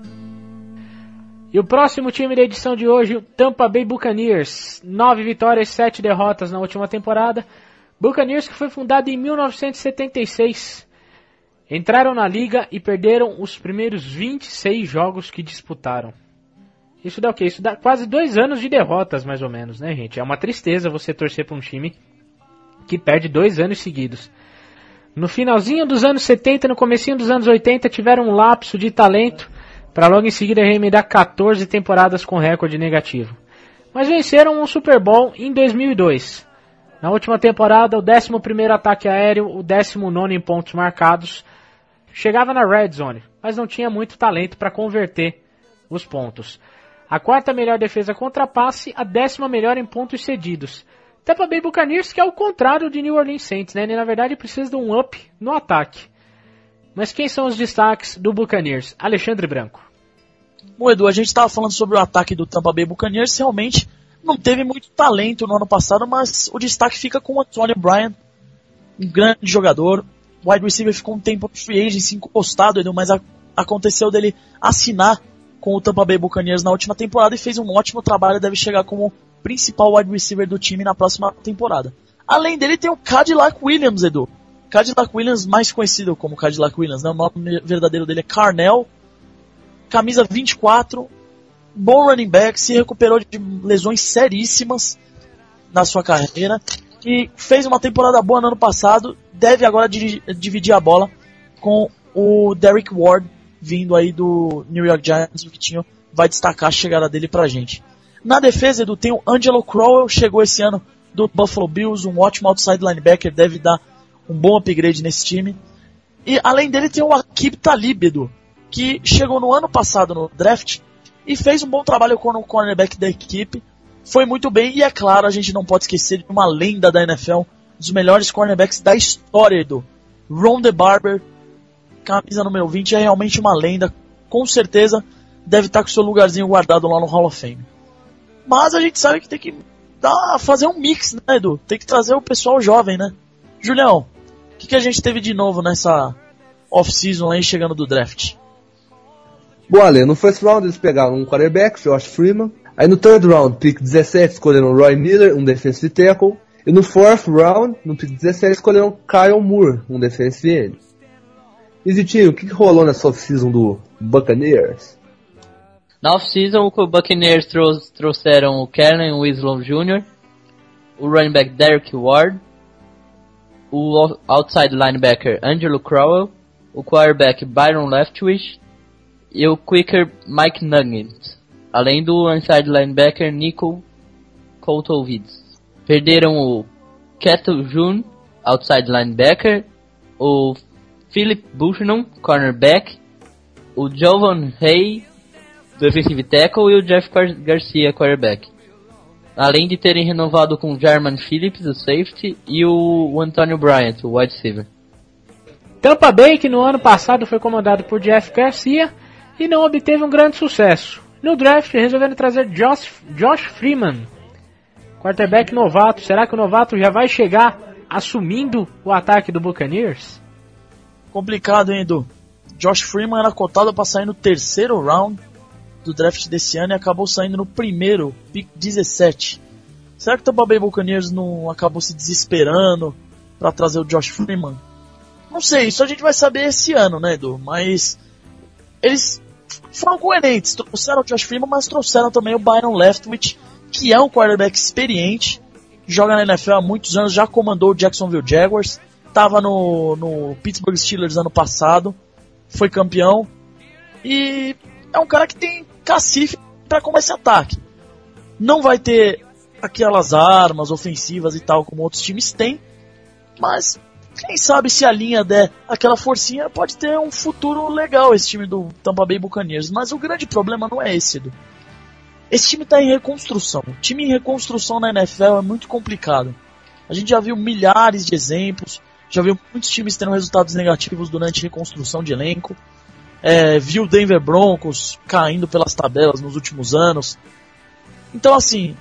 E o próximo time da edição de hoje, o Tampa Bay Buccaneers. Nove vitórias, sete derrotas na última temporada. Buccaneers que foi fundado em mil novecentos e setenta e seis. Entraram na liga e perderam os primeiros vinte e seis jogos que disputaram. Isso dá o quê? Isso dá quase dois anos de derrotas, mais ou menos, né, gente? É uma tristeza você torcer para um time que perde dois anos seguidos. No finalzinho dos anos setenta e no comecinho dos anos oitenta tiveram um lapso de talento para logo em seguida remendar catorze temporadas com recorde negativo. Mas venceram um Super Bowl em dois mil e dois. Na última temporada, o décimo primeiro ataque aéreo, o décimo nono em pontos marcados, chegava na Red Zone, mas não tinha muito talento para converter os pontos. A quarta melhor defesa contra passe, a décima melhor em pontos cedidos. Tampa Bay Buccaneers, que é o contrário de New Orleans Saints, né? Ele, na verdade, precisa de um up no ataque. Mas quem são os destaques do Buccaneers? Alexandre Branco. Bom, Edu, a gente estava falando sobre o ataque do Tampa Bay Buccaneers. Realmente não teve muito talento no ano passado, mas o destaque fica com o Antonio Bryant, um grande jogador. O wide receiver ficou um tempo no free agency encostado, Edu, mas a, aconteceu dele assinar com o Tampa Bay Buccaneers na última temporada e fez um ótimo trabalho, deve chegar como principal wide receiver do time na próxima temporada. Além dele tem o Cadillac Williams, Edu. Cadillac Williams, mais conhecido como Cadillac Williams, né? O nome verdadeiro dele é Carnell, camisa vinte e quatro, bom running back, se recuperou de lesões seríssimas na sua carreira e fez uma temporada boa no ano passado, deve agora dirigir, dividir a bola com o Derrick Ward, vindo aí do New York Giants, o Vitinho vai destacar a chegada dele pra gente. Na defesa, Edu, tem o Angelo Crowell, chegou esse ano do Buffalo Bills, um ótimo outside linebacker, deve dar um bom upgrade nesse time. E além dele tem o Aqib Talib, Edu, que chegou no ano passado no draft e fez um bom trabalho com o cornerback da equipe, foi muito bem, e é claro, a gente não pode esquecer de uma lenda da N F L, um dos melhores cornerbacks da história, Edu. Ron DeBarber, camisa número vinte, é realmente uma lenda, com certeza deve estar com seu lugarzinho guardado lá no Hall of Fame. Mas a gente sabe que tem que dar, fazer um mix, né, Edu? Tem que trazer o pessoal jovem, né? Julião, o que, que a gente teve de novo nessa off-season aí chegando do draft? Bom, Ale, no first round eles pegaram um quarterback, Josh Freeman. Aí no third round, pick dezessete, escolheram Roy Miller, um defensive tackle. E no fourth round, no pick dezessete, escolheram Kyle Moore, um defensive end. E Zitinho, o que, que rolou nessa off-season do Buccaneers? Na off-season, o Buccaneers trou- trouxeram o Kellen Winslow Júnior, o running back Derrick Ward, o outside linebacker Angelo Crowell, o quarterback Byron Leftwich e o quicker Mike Nugent, além do inside linebacker Nico Coutovides. Perderam o Keto Jun, outside linebacker, o Philip Buchanan, cornerback, o Jovan Hay, defensive tackle, e o Jeff Garcia, quarterback. Além de terem renovado com o Jarman Phillips, o safety, e o, o Antonio Bryant, o wide receiver. Tampa Bay, que no ano passado foi comandado por Jeff Garcia e não obteve um grande sucesso. No draft, resolveram trazer Josh, Josh Freeman, quarterback novato. Será que o novato já vai chegar assumindo o ataque do Buccaneers? Complicado, hein, Edu? Josh Freeman era cotado para sair no terceiro round do draft desse ano e acabou saindo no primeiro, pick dezessete. Será que o Tampa Bay Buccaneers não acabou se desesperando para trazer o Josh Freeman? Não sei, isso a gente vai saber esse ano, né, Edu? Mas eles foram coerentes, trouxeram o Josh Freeman, mas trouxeram também o Byron Leftwich, que é um quarterback experiente, joga na N F L há muitos anos, já comandou o Jacksonville Jaguars, estava no, no Pittsburgh Steelers ano passado, foi campeão, e é um cara que tem cacife para começar esse ataque. Não vai ter aquelas armas ofensivas e tal como outros times têm, mas quem sabe se a linha der aquela forcinha, pode ter um futuro legal esse time do Tampa Bay Buccaneers. Mas o grande problema não é esse, Edu. Esse time está em reconstrução. O time em reconstrução na N F L é muito complicado. A gente já viu milhares de exemplos, já viu muitos times tendo resultados negativos durante a reconstrução de elenco. É, viu o Denver Broncos caindo pelas tabelas nos últimos anos. Então, assim,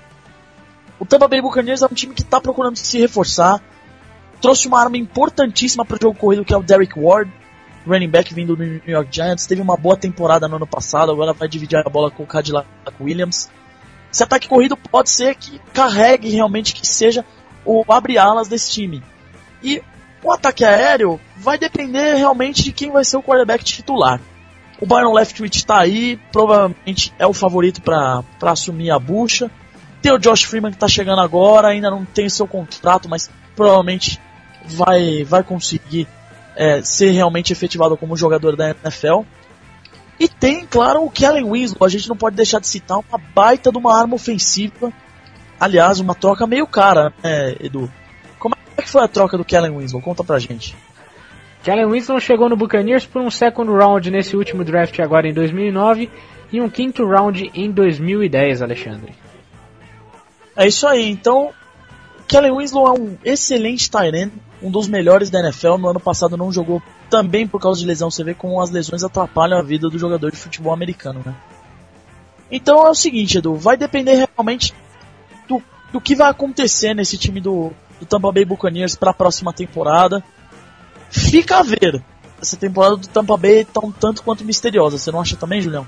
o Tampa Bay Buccaneers é um time que está procurando se reforçar. Trouxe uma arma importantíssima para o jogo corrido, que é o Derek Ward, running back vindo do New York Giants. Teve uma boa temporada no ano passado, agora vai dividir a bola com o Cadillac Williams. Esse ataque corrido pode ser que carregue realmente, que seja o abre-alas desse time. E o ataque aéreo vai depender realmente de quem vai ser o quarterback titular. O Byron Leftwich está aí, provavelmente é o favorito para assumir a bucha. Tem o Josh Freeman que está chegando agora, ainda não tem o seu contrato, mas provavelmente vai, vai conseguir é, ser realmente efetivado como jogador da N F L. E tem, claro, o Kellen Winslow, a gente não pode deixar de citar, uma baita de uma arma ofensiva. Aliás, uma troca meio cara, né, Edu? Como é que foi a troca do Kellen Winslow? Conta pra gente. Kellen Winslow chegou no Buccaneers por um second round nesse último draft agora em dois mil e nove e um quinto round em dois mil e dez, Alexandre. É isso aí, então Kellen Winslow é um excelente tight end, um dos melhores da N F L. No ano passado não jogou também por causa de lesão. Você vê como as lesões atrapalham a vida do jogador de futebol americano, né? Então é o seguinte, Edu, vai depender realmente do, do que vai acontecer nesse time do, do Tampa Bay Buccaneers para a próxima temporada. Fica a ver. Essa temporada do Tampa Bay está um tanto quanto misteriosa. Você não acha também, Julião?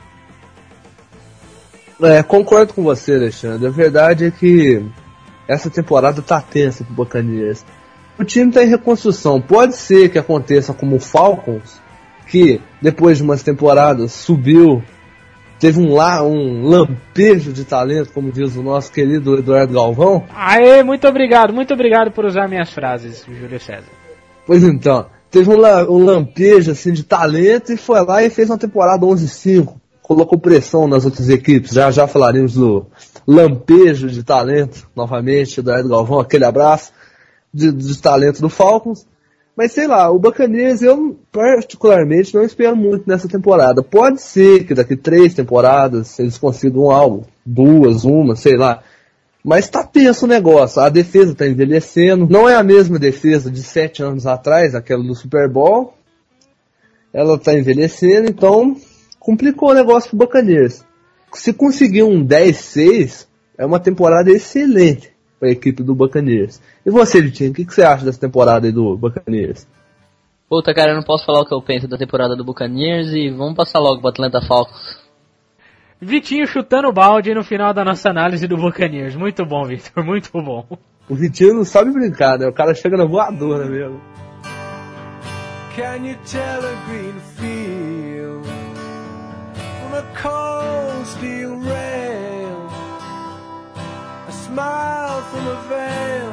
É, concordo com você, Alexandre. A verdade é que essa temporada tá tensa pro Buccaneers. O time tá em reconstrução. Pode ser que aconteça como o Falcons, que depois de umas temporadas subiu, teve um, lá, um lampejo de talento, como diz o nosso querido Eduardo Galvão. Aê, muito obrigado, muito obrigado por usar minhas frases, Júlio César. Pois então, teve um, um lampejo assim, de talento e foi lá e fez uma temporada onze a cinco. Colocou pressão nas outras equipes. Já já falaremos do lampejo de talento, novamente, do Eduardo Galvão, aquele abraço de, de talento do Falcons. Mas sei lá, o Buccaneers eu particularmente não espero muito nessa temporada. Pode ser que daqui três temporadas eles consigam algo, duas, uma, sei lá. Mas tá tenso o negócio, a defesa tá envelhecendo, não é a mesma defesa de sete anos atrás, aquela do Super Bowl. Ela tá envelhecendo, então complicou o negócio pro Buccaneers. Se conseguir um dez seis, é uma temporada excelente para a equipe do Buccaneers. E você, Vitinho, o que, que você acha dessa temporada aí do Buccaneers? Puta, cara, eu não posso falar o que eu penso da temporada do Buccaneers e vamos passar logo pro Atlanta Falcons. Vitinho chutando o balde no final da nossa análise do Buccaneers. Muito bom, Victor, muito bom. O Vitinho não sabe brincar, né? O cara chega na voadora mesmo. Can you tell a green field from a cold steel rail? A smile from a veil.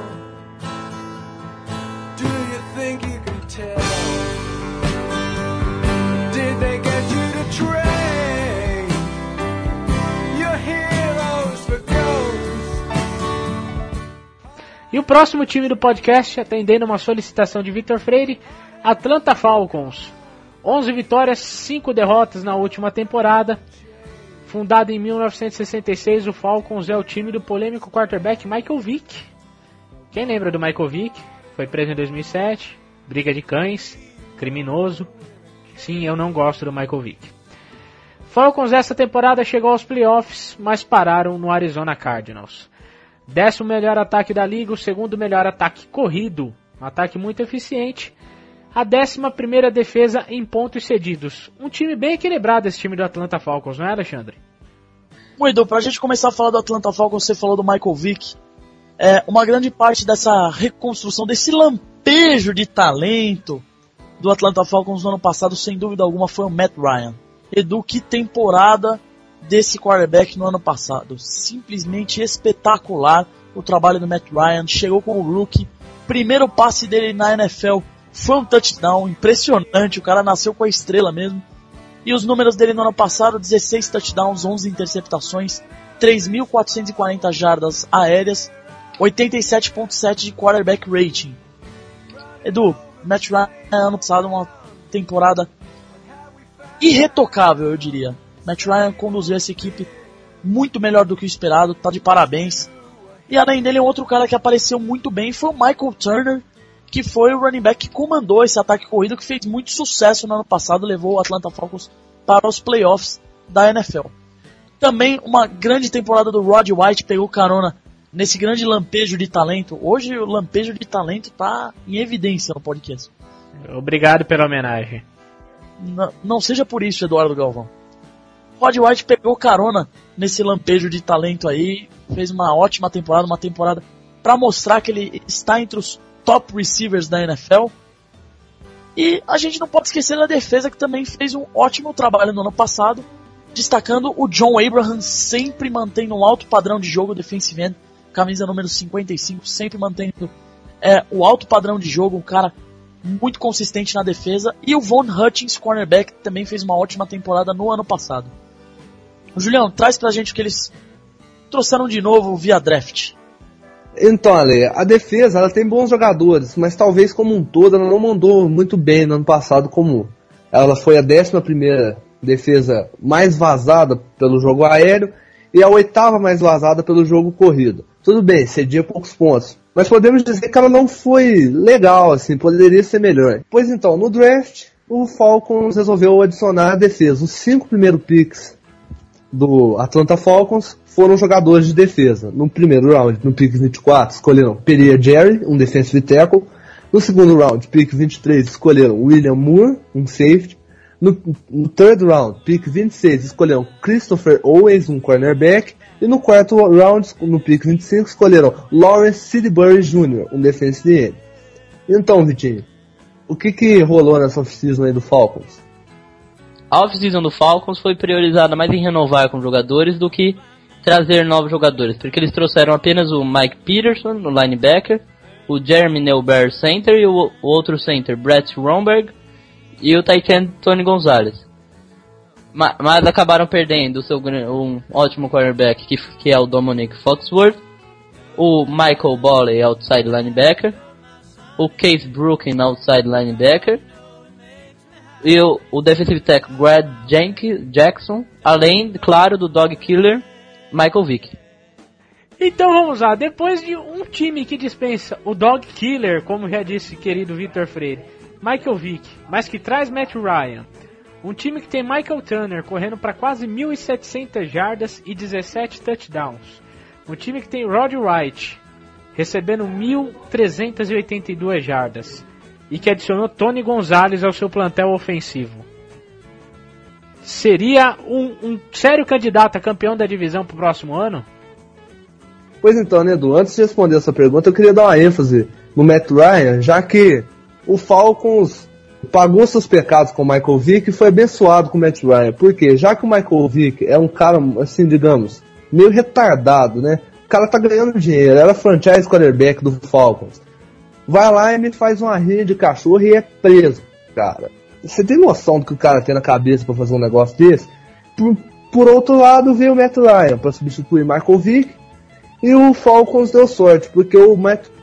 Do you think you can tell? Did they get you to trade your heroes for ghosts? E o próximo time do podcast, atendendo uma solicitação de Vitor Freire, Atlanta Falcons. onze vitórias, cinco derrotas na última temporada. Fundado em mil novecentos e sessenta e seis, o Falcons é o time do polêmico quarterback Michael Vick. Quem lembra do Michael Vick? Foi preso em dois mil e sete, briga de cães, criminoso. Sim, eu não gosto do Michael Vick. Falcons essa temporada chegou aos playoffs, mas pararam no Arizona Cardinals. Décimo melhor ataque da liga, o segundo melhor ataque corrido, um ataque muito eficiente. A décima primeira defesa em pontos cedidos. Um time bem equilibrado esse time do Atlanta Falcons, não é, Alexandre? Muito, pra gente começar a falar do Atlanta Falcons, você falou do Michael Vick. É, uma grande parte dessa reconstrução, desse lampejo de talento do Atlanta Falcons no ano passado, sem dúvida alguma, foi o Matt Ryan. Edu, que temporada desse quarterback no ano passado. Simplesmente espetacular o trabalho do Matt Ryan. Chegou como rookie. Primeiro passe dele na N F L foi um touchdown. Impressionante. O cara nasceu com a estrela mesmo. E os números dele no ano passado: dezesseis touchdowns, onze interceptações, três mil quatrocentas e quarenta jardas aéreas, oitenta e sete vírgula sete de quarterback rating. Edu, Matt Ryan ano passado uma temporada irretocável, eu diria. Matt Ryan conduziu essa equipe muito melhor do que o esperado, tá de parabéns. E além dele, um outro cara que apareceu muito bem foi o Michael Turner, que foi o running back que comandou esse ataque corrido, que fez muito sucesso no ano passado, levou o Atlanta Falcons para os playoffs da N F L. Também uma grande temporada do Rod White, pegou carona nesse grande lampejo de talento. Hoje o lampejo de talento tá em evidência no podcast. Obrigado pela homenagem. Não, não seja por isso, Eduardo Galvão. Rod White pegou carona nesse lampejo de talento aí, fez uma ótima temporada, uma temporada para mostrar que ele está entre os top receivers da N F L. E a gente não pode esquecer da defesa, que também fez um ótimo trabalho no ano passado, destacando o John Abraham, sempre mantendo um alto padrão de jogo, defensive end, camisa número cinquenta e cinco, sempre mantendo é, o alto padrão de jogo, um cara muito consistente na defesa. E o Von Hutchins, cornerback, também fez uma ótima temporada no ano passado. Julião, traz pra gente o que eles trouxeram de novo via draft. Então, Ale, a defesa ela tem bons jogadores, mas talvez como um todo ela não mandou muito bem no ano passado comum. Ela foi a décima primeira defesa mais vazada pelo jogo aéreo e a oitava mais vazada pelo jogo corrido. Tudo bem, cedia poucos pontos, mas podemos dizer que ela não foi legal, assim, poderia ser melhor. Pois então, no draft, o Falcons resolveu adicionar a defesa. Os cinco primeiros picks do Atlanta Falcons foram jogadores de defesa. No primeiro round, no pick vinte e quatro, escolheram Peria Jerry, um defensive tackle. No segundo round, pick vinte e três, escolheram William Moore, um safety. No, no third round, pick vinte e seis, escolheram Christopher Owens, um cornerback. E no quarto round, no pick vinte e cinco, escolheram Lawrence Sidbury Júnior, um defensive end. Então, Vitinho, o que que rolou nessa off-season aí do Falcons? A off-season do Falcons foi priorizada mais em renovar com jogadores do que trazer novos jogadores, porque eles trouxeram apenas o Mike Peterson, no linebacker, o Jeremy Neubert center e o, o outro center, Brett Romberg, e o tight end Tony Gonzalez. Ma, mas acabaram perdendo o seu, um ótimo quarterback, que, que é o Dominic Foxworth, o Michael Boley, outside linebacker, o Case Brooklyn, outside linebacker, e o, o defensive tackle Brad Jenkins, Jackson, além, claro, do dog killer Michael Vick. Então vamos lá, depois de um time que dispensa o dog killer, como já disse querido Vitor Freire, Michael Vick, mas que traz Matt Ryan, um time que tem Michael Turner correndo para quase mil e setecentas jardas e dezessete touchdowns, um time que tem Rod White recebendo mil trezentas e oitenta e duas jardas, e que adicionou Tony Gonzalez ao seu plantel ofensivo. Seria um, um sério candidato a campeão da divisão para o próximo ano? Pois então, né, Edu, antes de responder essa pergunta, eu queria dar uma ênfase no Matt Ryan, já que o Falcons pagou seus pecados com o Michael Vick e foi abençoado com o Matt Ryan. Por quê? Já que o Michael Vick é um cara, assim, digamos, meio retardado, né? O cara tá ganhando dinheiro, era franchise quarterback do Falcons. Vai lá e me faz uma rinha de cachorro e é preso, cara. Você tem noção do que o cara tem na cabeça pra fazer um negócio desse? Por, por outro lado, veio o Matt Ryan pra substituir Michael Vick. E o Falcons deu sorte, porque o Matt,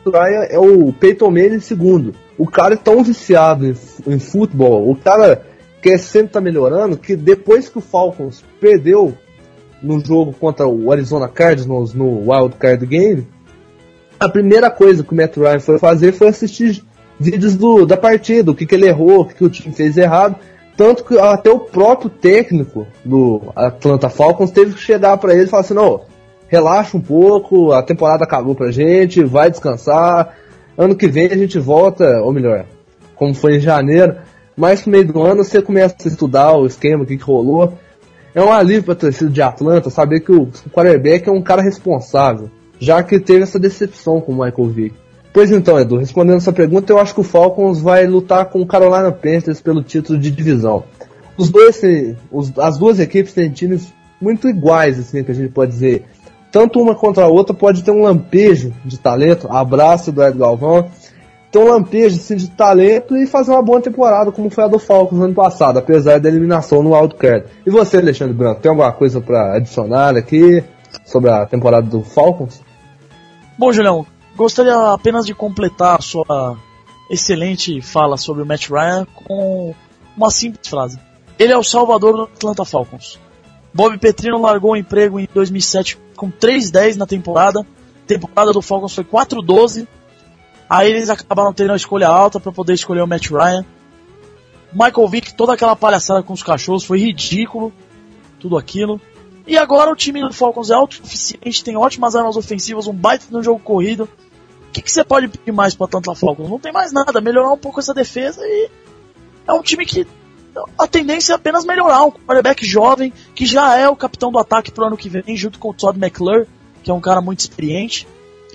Ryan é o Peyton Manning segundo. O cara é tão viciado em, em futebol, o cara quer sempre estar tá melhorando, que depois que o Falcons perdeu no jogo contra o Arizona Cardinals no Wild Card Game, a primeira coisa que o Matt Ryan foi fazer foi assistir vídeos do, da partida, o que, que ele errou, o que, que o time fez errado. Tanto que até o próprio técnico do Atlanta Falcons teve que chegar para ele e falar assim, não, relaxa um pouco, a temporada acabou pra gente, vai descansar, ano que vem a gente volta, ou melhor, como foi em janeiro, mais no meio do ano você começa a estudar o esquema, o que, que rolou. É um alívio pra torcida de Atlanta saber que o quarterback é um cara responsável, já que teve essa decepção com o Michael Vick. Pois então, Edu, respondendo essa pergunta, eu acho que o Falcons vai lutar com o Carolina Panthers pelo título de divisão. Os dois, os, as duas equipes têm times muito iguais, assim, que a gente pode dizer. Tanto uma contra a outra pode ter um lampejo de talento, abraço Eduardo Galvão, ter um lampejo assim, de talento e fazer uma boa temporada, como foi a do Falcons no ano passado, apesar da eliminação no wildcard. E você, Alexandre Branco, tem alguma coisa para adicionar aqui sobre a temporada do Falcons? Bom, Julião, gostaria apenas de completar a sua excelente fala sobre o Matt Ryan com uma simples frase. Ele é o salvador do Atlanta Falcons. Bob Petrino largou o emprego em dois mil e sete com três dez na temporada. A temporada do Falcons foi quatro doze. Aí eles acabaram tendo a escolha alta para poder escolher o Matt Ryan. Michael Vick, toda aquela palhaçada com os cachorros, foi ridículo. Tudo aquilo. E agora o time do Falcons é autossuficiente, tem ótimas armas ofensivas, um baita no jogo corrido. O que, que você pode pedir mais para Atlanta Falcons? Não tem mais nada, melhorar um pouco essa defesa e é um time que a tendência é apenas melhorar. Um quarterback jovem, que já é o capitão do ataque pro ano que vem, junto com o Todd McClure, que é um cara muito experiente.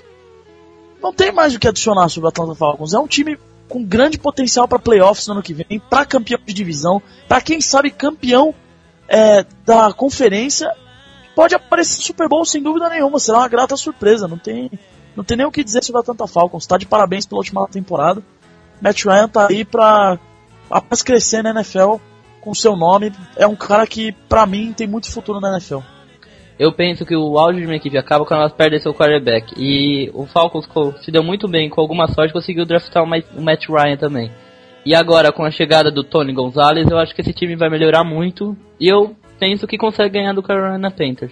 Não tem mais o que adicionar sobre o Atlanta Falcons. É um time com grande potencial para playoffs no ano que vem, para campeão de divisão, para quem sabe campeão é, da conferência. Pode aparecer no Super Bowl sem dúvida nenhuma, será uma grata surpresa. Não tem, não tem nem o que dizer sobre o Atlanta Falcons. Está de parabéns pela última temporada. Matt Ryan tá aí para após crescer na N F L com seu nome. É um cara que, pra mim, tem muito futuro na N F L. Eu penso que o auge de uma equipe acaba quando elas perdem seu quarterback. E o Falcons se deu muito bem, com alguma sorte conseguiu draftar o Matt Ryan também. E agora, com a chegada do Tony Gonzalez, eu acho que esse time vai melhorar muito. E eu penso que consegue ganhar do Carolina Panthers.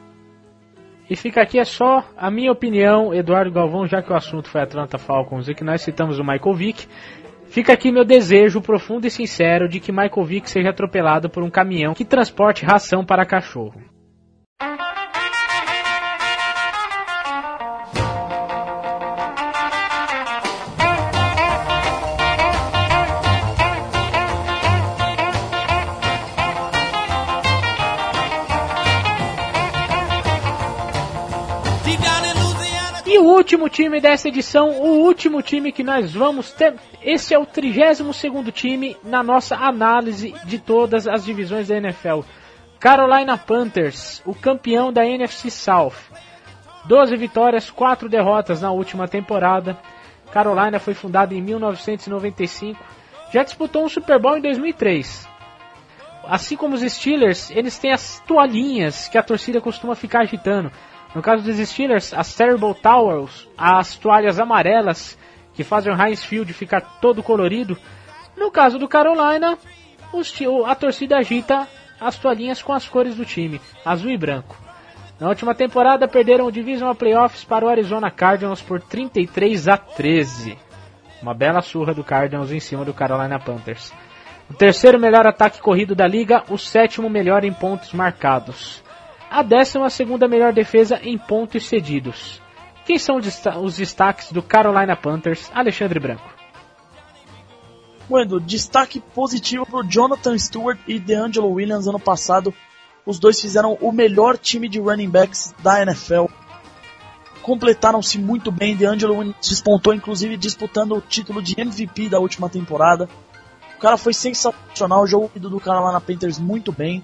E fica aqui é só a minha opinião, Eduardo Galvão, já que o assunto foi Atlanta Falcons e que nós citamos o Michael Vick. Fica aqui meu desejo profundo e sincero de que Michael Vick seja atropelado por um caminhão que transporte ração para cachorro. E o último time dessa edição, o último time que nós vamos ter, esse é o trigésimo segundo time na nossa análise de todas as divisões da N F L. Carolina Panthers, o campeão da N F C South. doze vitórias, quatro derrotas na última temporada. Carolina foi fundada em mil novecentos e noventa e cinco, já disputou um Super Bowl em dois mil e três. Assim como os Steelers, eles têm as toalhinhas que a torcida costuma ficar agitando. No caso dos Steelers, as Terrible Towels, as toalhas amarelas que fazem o Heinz Field ficar todo colorido. No caso do Carolina, os, a torcida agita as toalhinhas com as cores do time, azul e branco. Na última temporada perderam o Divisional Playoffs para o Arizona Cardinals por trinta e três a treze. Uma bela surra do Cardinals em cima do Carolina Panthers. O terceiro melhor ataque corrido da liga, o sétimo melhor em pontos marcados. A décima segunda melhor defesa em pontos cedidos. Quem são os destaques do Carolina Panthers? Alexandre Branco. Bueno, destaque positivo para o Jonathan Stewart e DeAngelo Williams ano passado. Os dois fizeram o melhor time de running backs da N F L. Completaram-se muito bem. DeAngelo Williams despontou, inclusive, disputando o título de M V P da última temporada. O cara foi sensacional, o jogo do Carolina Panthers muito bem.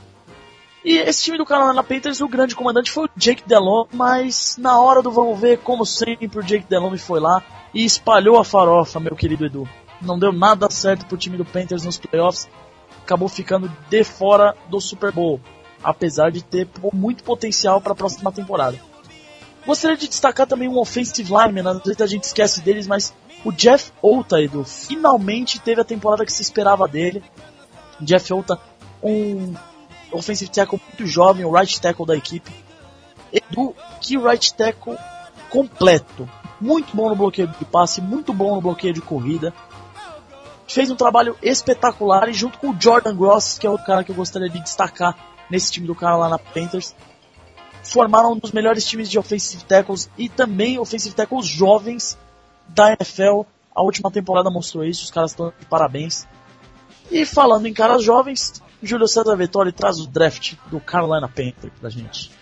E esse time do Carolina Panthers, o grande comandante foi o Jake Delhomme, mas na hora do vamos ver, como sempre, o Jake Delhomme foi lá e espalhou a farofa, meu querido Edu. Não deu nada certo pro time do Panthers nos playoffs, acabou ficando de fora do Super Bowl, apesar de ter muito potencial para a próxima temporada. Gostaria de destacar também um offensive lineman, às vezes a gente esquece deles, mas o Jeff Ota, Edu, finalmente teve a temporada que se esperava dele. Jeff Ota, um offensive tackle muito jovem, o right tackle da equipe. Edu, que right tackle completo. Muito bom no bloqueio de passe, muito bom no bloqueio de corrida. Fez um trabalho espetacular e junto com o Jordan Gross, que é outro cara que eu gostaria de destacar nesse time do Carolina Panthers, formaram um dos melhores times de offensive tackles e também offensive tackles jovens da N F L. A última temporada mostrou isso, os caras estão de parabéns. E falando em caras jovens, Júlio César Vettori traz o draft do Carolina Panthers pra gente.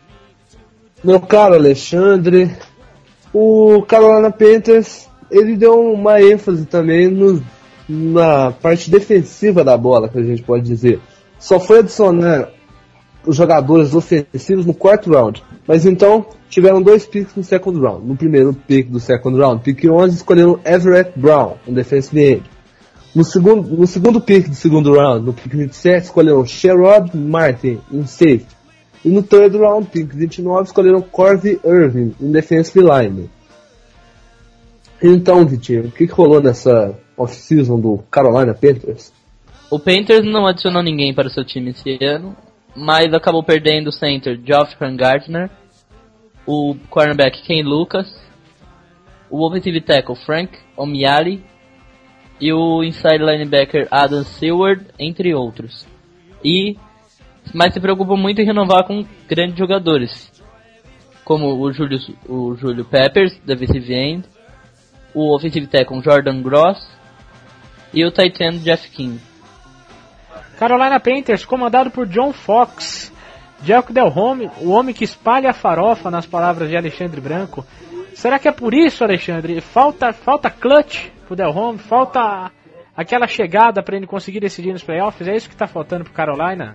Meu caro Alexandre, o Carolina Panthers, ele deu uma ênfase também no, na parte defensiva da bola, que a gente pode dizer. Só foi adicionar os jogadores ofensivos no quarto round, mas então tiveram dois picks no second round. No primeiro pick do second round, pick onze, escolheram Everett Brown, um defensive end. No segundo, no segundo pick do segundo round, no pick vinte e sete, escolheram Sherrod Martin, um safety. E no third round, pick vinte e nove, escolheram Corey Irving, um defensive lineman. Então, Vitinho, o que, que rolou nessa off-season do Carolina Panthers? O Panthers não adicionou ninguém para o seu time esse ano, mas acabou perdendo o center Geoff Gardner, o cornerback Ken Lucas, o offensive tackle Frank Omiali e o inside linebacker Adam Seward, entre outros. E, mas se preocupa muito em renovar com grandes jogadores, como o Julio, o Julio Peppers, defensive end, o offensive tackle Jordan Gross e o tight end Jeff King. Carolina Panthers, comandado por John Fox, Jack Delhomme, o homem que espalha a farofa, nas palavras de Alexandre Branco. Será que é por isso, Alexandre? Falta, falta clutch pro Delhomme? Falta aquela chegada para ele conseguir decidir nos playoffs? É isso que está faltando pro Carolina?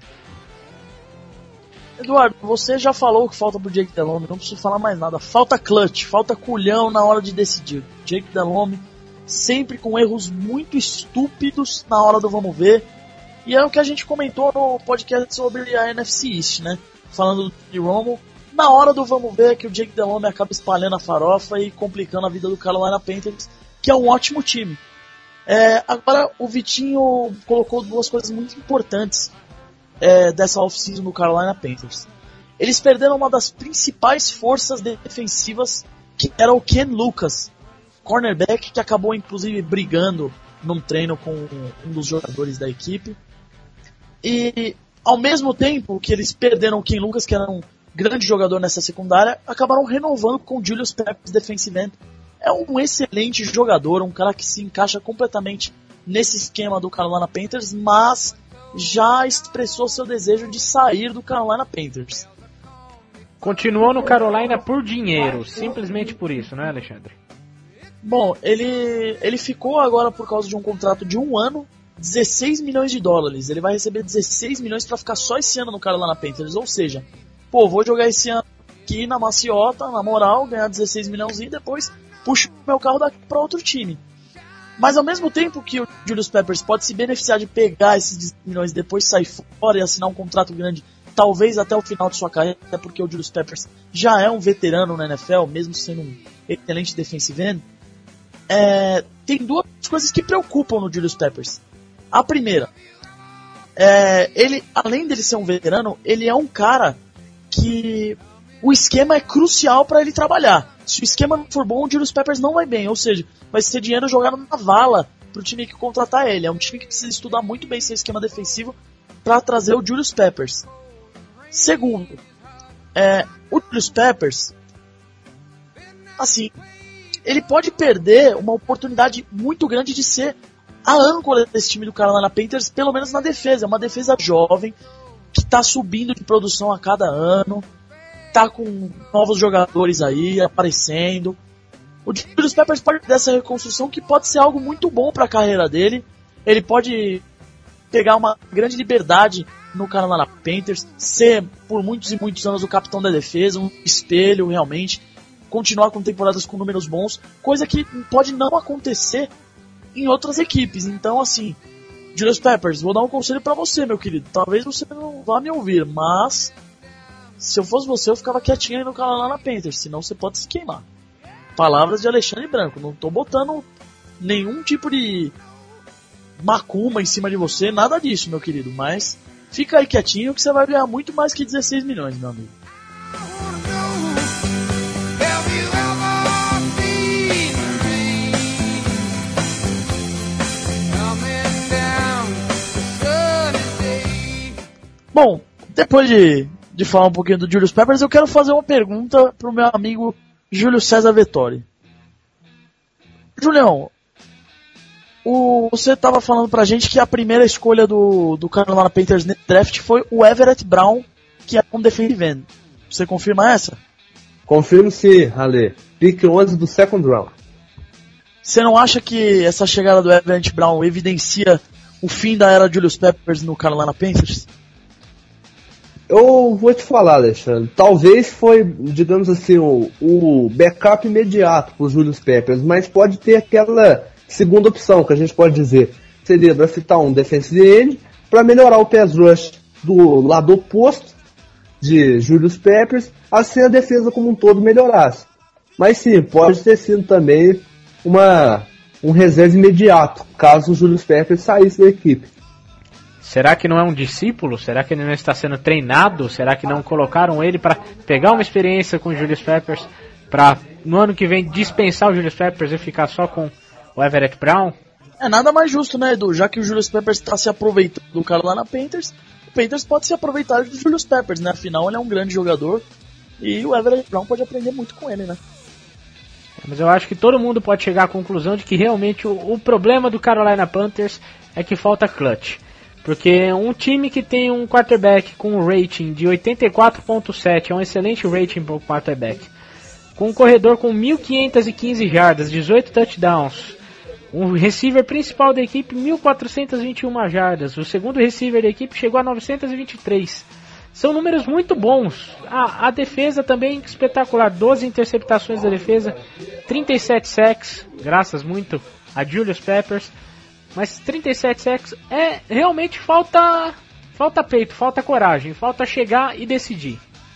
Eduardo, você já falou que falta pro Jake Delhomme, não preciso falar mais nada. Falta clutch, falta culhão na hora de decidir. Jake Delhomme sempre com erros muito estúpidos na hora do vamos ver. E é o que a gente comentou no podcast sobre a N F C East, né? Falando do Tony Romo. Na hora do vamos ver que o Jake Delhomme acaba espalhando a farofa e complicando a vida do Carolina Panthers, que é um ótimo time. É, agora o Vitinho colocou duas coisas muito importantes é, dessa off-season do Carolina Panthers. Eles perderam uma das principais forças defensivas, que era o Ken Lucas, cornerback, que acabou inclusive brigando num treino com um dos jogadores da equipe. E ao mesmo tempo que eles perderam o Ken Lucas, que era um grande jogador nessa secundária, acabaram renovando com o Julius Peppers, defensive end. É um excelente jogador, um cara que se encaixa completamente nesse esquema do Carolina Panthers, mas já expressou seu desejo de sair do Carolina Panthers. Continuou no Carolina por dinheiro, simplesmente por isso, não é, Alexandre? Bom, ele, ele ficou agora por causa de um contrato de um ano, dezesseis milhões de dólares. Ele vai receber dezesseis milhões para ficar só esse ano no Carolina Panthers. Ou seja, pô, vou jogar esse ano aqui na maciota, na moral, ganhar dezesseis milhões e depois puxo meu carro daqui para outro time. Mas ao mesmo tempo que o Julius Peppers pode se beneficiar de pegar esses dezesseis milhões e depois sair fora e assinar um contrato grande, talvez até o final de sua carreira, até porque o Julius Peppers já é um veterano na N F L, mesmo sendo um excelente defensive end. É, tem duas coisas que preocupam no Julius Peppers. A primeira, é, ele, além dele ser um veterano, ele é um cara que o esquema é crucial para ele trabalhar. Se o esquema não for bom, o Julius Peppers não vai bem, ou seja, vai ser dinheiro jogado na vala pro time que contratar ele. É um time que precisa estudar muito bem seu esquema defensivo para trazer o Julius Peppers. Segundo, é, o Julius Peppers, assim, ele pode perder uma oportunidade muito grande de ser a âncora desse time do Carolina Panthers, pelo menos na defesa. É uma defesa jovem, que está subindo de produção a cada ano, está com novos jogadores aí, aparecendo. O Julius Peppers pode dessa reconstrução, que pode ser algo muito bom para a carreira dele. Ele pode pegar uma grande liberdade no Carolina Panthers, ser por muitos e muitos anos o capitão da defesa, um espelho realmente, continuar com temporadas com números bons, coisa que pode não acontecer em outras equipes. Então, assim, Julius Peppers, vou dar um conselho pra você, meu querido. Talvez você não vá me ouvir, mas se eu fosse você, eu ficava quietinho aí no Carolina Panthers, senão você pode se queimar. Palavras de Alexandre Branco, não tô botando nenhum tipo de macumba em cima de você, nada disso, meu querido, mas fica aí quietinho que você vai ganhar muito mais que dezesseis milhões, meu amigo. Bom, depois de, de falar um pouquinho do Julius Peppers, eu quero fazer uma pergunta pro meu amigo Júlio César Vettori. Julião, o, você estava falando pra gente que a primeira escolha do, do Carolina Panthers no draft foi o Everett Brown, que é um defensive end. Você confirma essa? Confirmo sim, Ale. Pick onze do second round. Você não acha que essa chegada do Everett Brown evidencia o fim da era Julius Peppers no Carolina Panthers? Eu vou te falar, Alexandre, talvez foi, digamos assim, o, o backup imediato para o Julius Peppers, mas pode ter aquela segunda opção, que a gente pode dizer, seria draftar um defensive end para melhorar o pass rush do lado oposto de Julius Peppers, assim a defesa como um todo melhorasse. Mas sim, pode ter sido também uma, um reserva imediato, caso o Julius Peppers saísse da equipe. Será que não é um discípulo? Será que ele não está sendo treinado? Será que não colocaram ele para pegar uma experiência com o Julius Peppers, para no ano que vem dispensar o Julius Peppers e ficar só com o Everett Brown? É nada mais justo, né, Edu? Já que o Julius Peppers está se aproveitando do Carolina Panthers, o Panthers pode se aproveitar do Julius Peppers, né? Afinal, ele é um grande jogador e o Everett Brown pode aprender muito com ele, né? Mas eu acho que todo mundo pode chegar à conclusão de que realmente o, o problema do Carolina Panthers é que falta clutch. Porque um time que tem um quarterback com um rating de oitenta e quatro ponto sete, é um excelente rating para o quarterback, com um corredor com mil quinhentas e quinze jardas, dezoito touchdowns, um receiver principal da equipe, mil quatrocentas e vinte e uma jardas, o segundo receiver da equipe chegou a novecentas e vinte e três. São números muito bons. A, a defesa também espetacular, doze interceptações da defesa, trinta e sete sacks, graças muito a Julius Peppers. Mas trinta e sete sacks é realmente falta falta peito, falta coragem, falta chegar e decidir.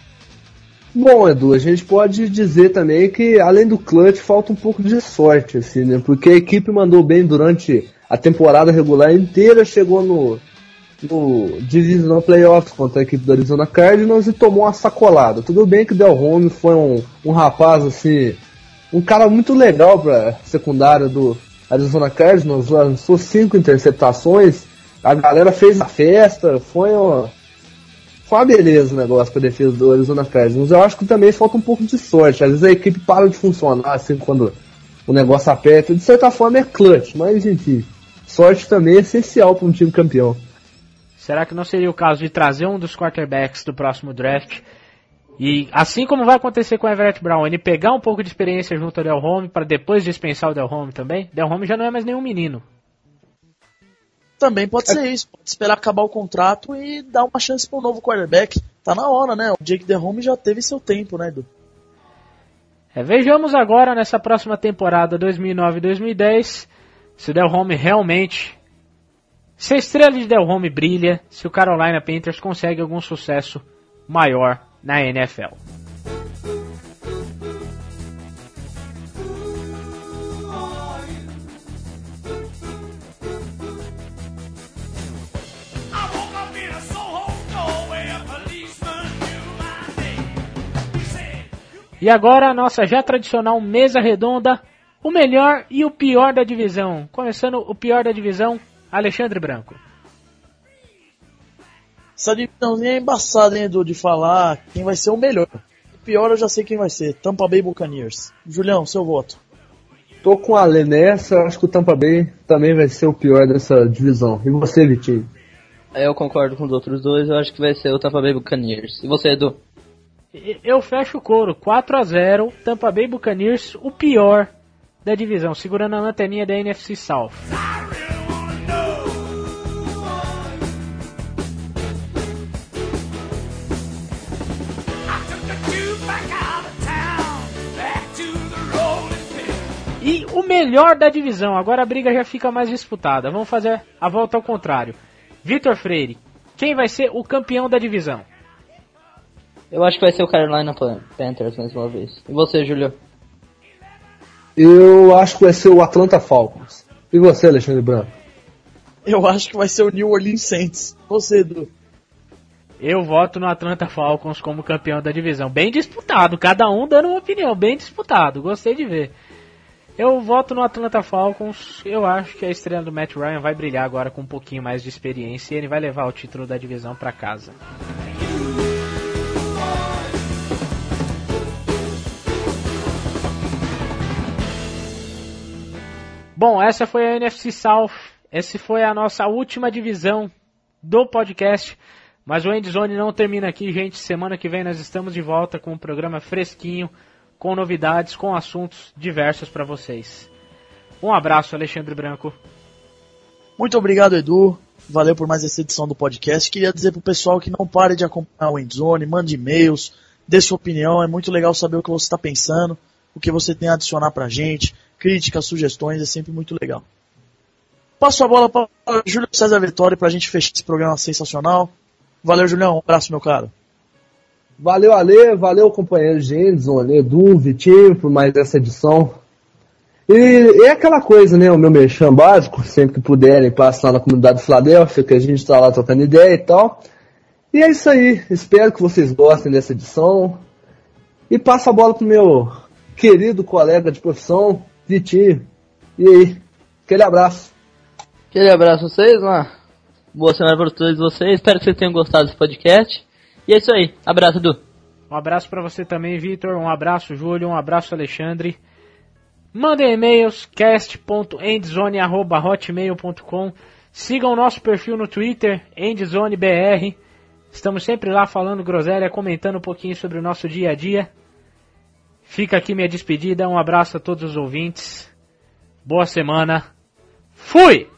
Bom, Edu, a gente pode dizer também que além do clutch falta um pouco de sorte, assim, né? Porque a equipe mandou bem durante a temporada regular inteira, chegou no, no Divisional Playoffs contra a equipe do Arizona Cardinals e tomou uma sacolada. Tudo bem que o Del Home foi um, um rapaz assim, um cara muito legal pra secundária do Arizona Cardinals, lançou cinco interceptações, a galera fez a festa, foi uma, foi uma beleza o negócio para a defesa do Arizona Cardinals. Eu acho que também falta um pouco de sorte, às vezes a equipe para de funcionar assim quando o negócio aperta, de certa forma é clutch, mas enfim, sorte também é essencial para um time campeão. Será que não seria o caso de trazer um dos quarterbacks do próximo draft? E assim como vai acontecer com o Everett Brown, ele pegar um pouco de experiência junto ao Del Home para depois dispensar o Del Home também? Del Home já não é mais nenhum menino. Também pode ser isso, pode esperar acabar o contrato e dar uma chance para um novo quarterback. Tá na hora, né? O Jake Del Home já teve seu tempo, né, Edu? É, vejamos agora nessa próxima temporada dois mil e nove dois mil e dez se o Del Home realmente, se a estrela de Del Home brilha, se o Carolina Panthers consegue algum sucesso maior na N F L. E agora a nossa já tradicional mesa redonda, o melhor e o pior da divisão. Começando o pior da divisão, Alexandre Branco. Essa divisãozinha é embaçada, hein, Edu, de falar quem vai ser o melhor. O pior eu já sei quem vai ser, Tampa Bay Buccaneers. Julião, seu voto. Tô com a Ale nessa, acho que o Tampa Bay também vai ser o pior dessa divisão. E você, Vitinho? Eu concordo com os outros dois, eu acho que vai ser o Tampa Bay Buccaneers. E você, Edu? Eu fecho o coro, quatro a zero, Tampa Bay Buccaneers, o pior da divisão, segurando a lanterninha da N F C South. E o melhor da divisão, agora a briga já fica mais disputada. Vamos fazer a volta ao contrário. Vitor Freire, quem vai ser o campeão da divisão? Eu acho que vai ser o Carolina Panthers mais uma vez. E você, Júlio? Eu acho que vai ser o Atlanta Falcons. E você, Alexandre Branco? Eu acho que vai ser o New Orleans Saints. Você, Edu? Eu voto no Atlanta Falcons como campeão da divisão. Bem disputado, cada um dando uma opinião. Bem disputado, gostei de ver. Eu voto no Atlanta Falcons. Eu acho que a estrela do Matt Ryan vai brilhar agora com um pouquinho mais de experiência e ele vai levar o título da divisão para casa. Bom, essa foi a N F C South. Essa foi a nossa última divisão do podcast. Mas o Endzone não termina aqui, gente. Semana que vem nós estamos de volta com um programa fresquinho, com novidades, com assuntos diversos para vocês. Um abraço, Alexandre Branco. Muito obrigado, Edu. Valeu por mais essa edição do podcast. Queria dizer pro pessoal que não pare de acompanhar o Endzone, mande e-mails, dê sua opinião. É muito legal saber o que você está pensando, o que você tem a adicionar pra gente. Críticas, sugestões, é sempre muito legal. Passo a bola para Júlio César Vitória pra gente fechar esse programa sensacional. Valeu, Julião. Um abraço, meu caro. Valeu, Ale. Valeu, companheiro Endzone, Edu, Vitinho, por mais essa edição. E é aquela coisa, né? O meu merchan básico, sempre que puderem, passar na comunidade de Filadélfia, que a gente está lá trocando ideia e tal. E é isso aí. Espero que vocês gostem dessa edição. E passo a bola pro meu querido colega de profissão, Vitinho. E aí? Aquele abraço. Aquele abraço a vocês, uma boa semana para todos vocês. Espero que vocês tenham gostado desse podcast. E é isso aí. Abraço, Edu. Um abraço para você também, Vitor. Um abraço, Júlio. Um abraço, Alexandre. Mandem e-mails, cast ponto endzone arroba hotmail ponto com. Sigam o nosso perfil no Twitter, EndzoneBR. Estamos sempre lá falando groselha, comentando um pouquinho sobre o nosso dia a dia. Fica aqui minha despedida. Um abraço a todos os ouvintes. Boa semana. Fui!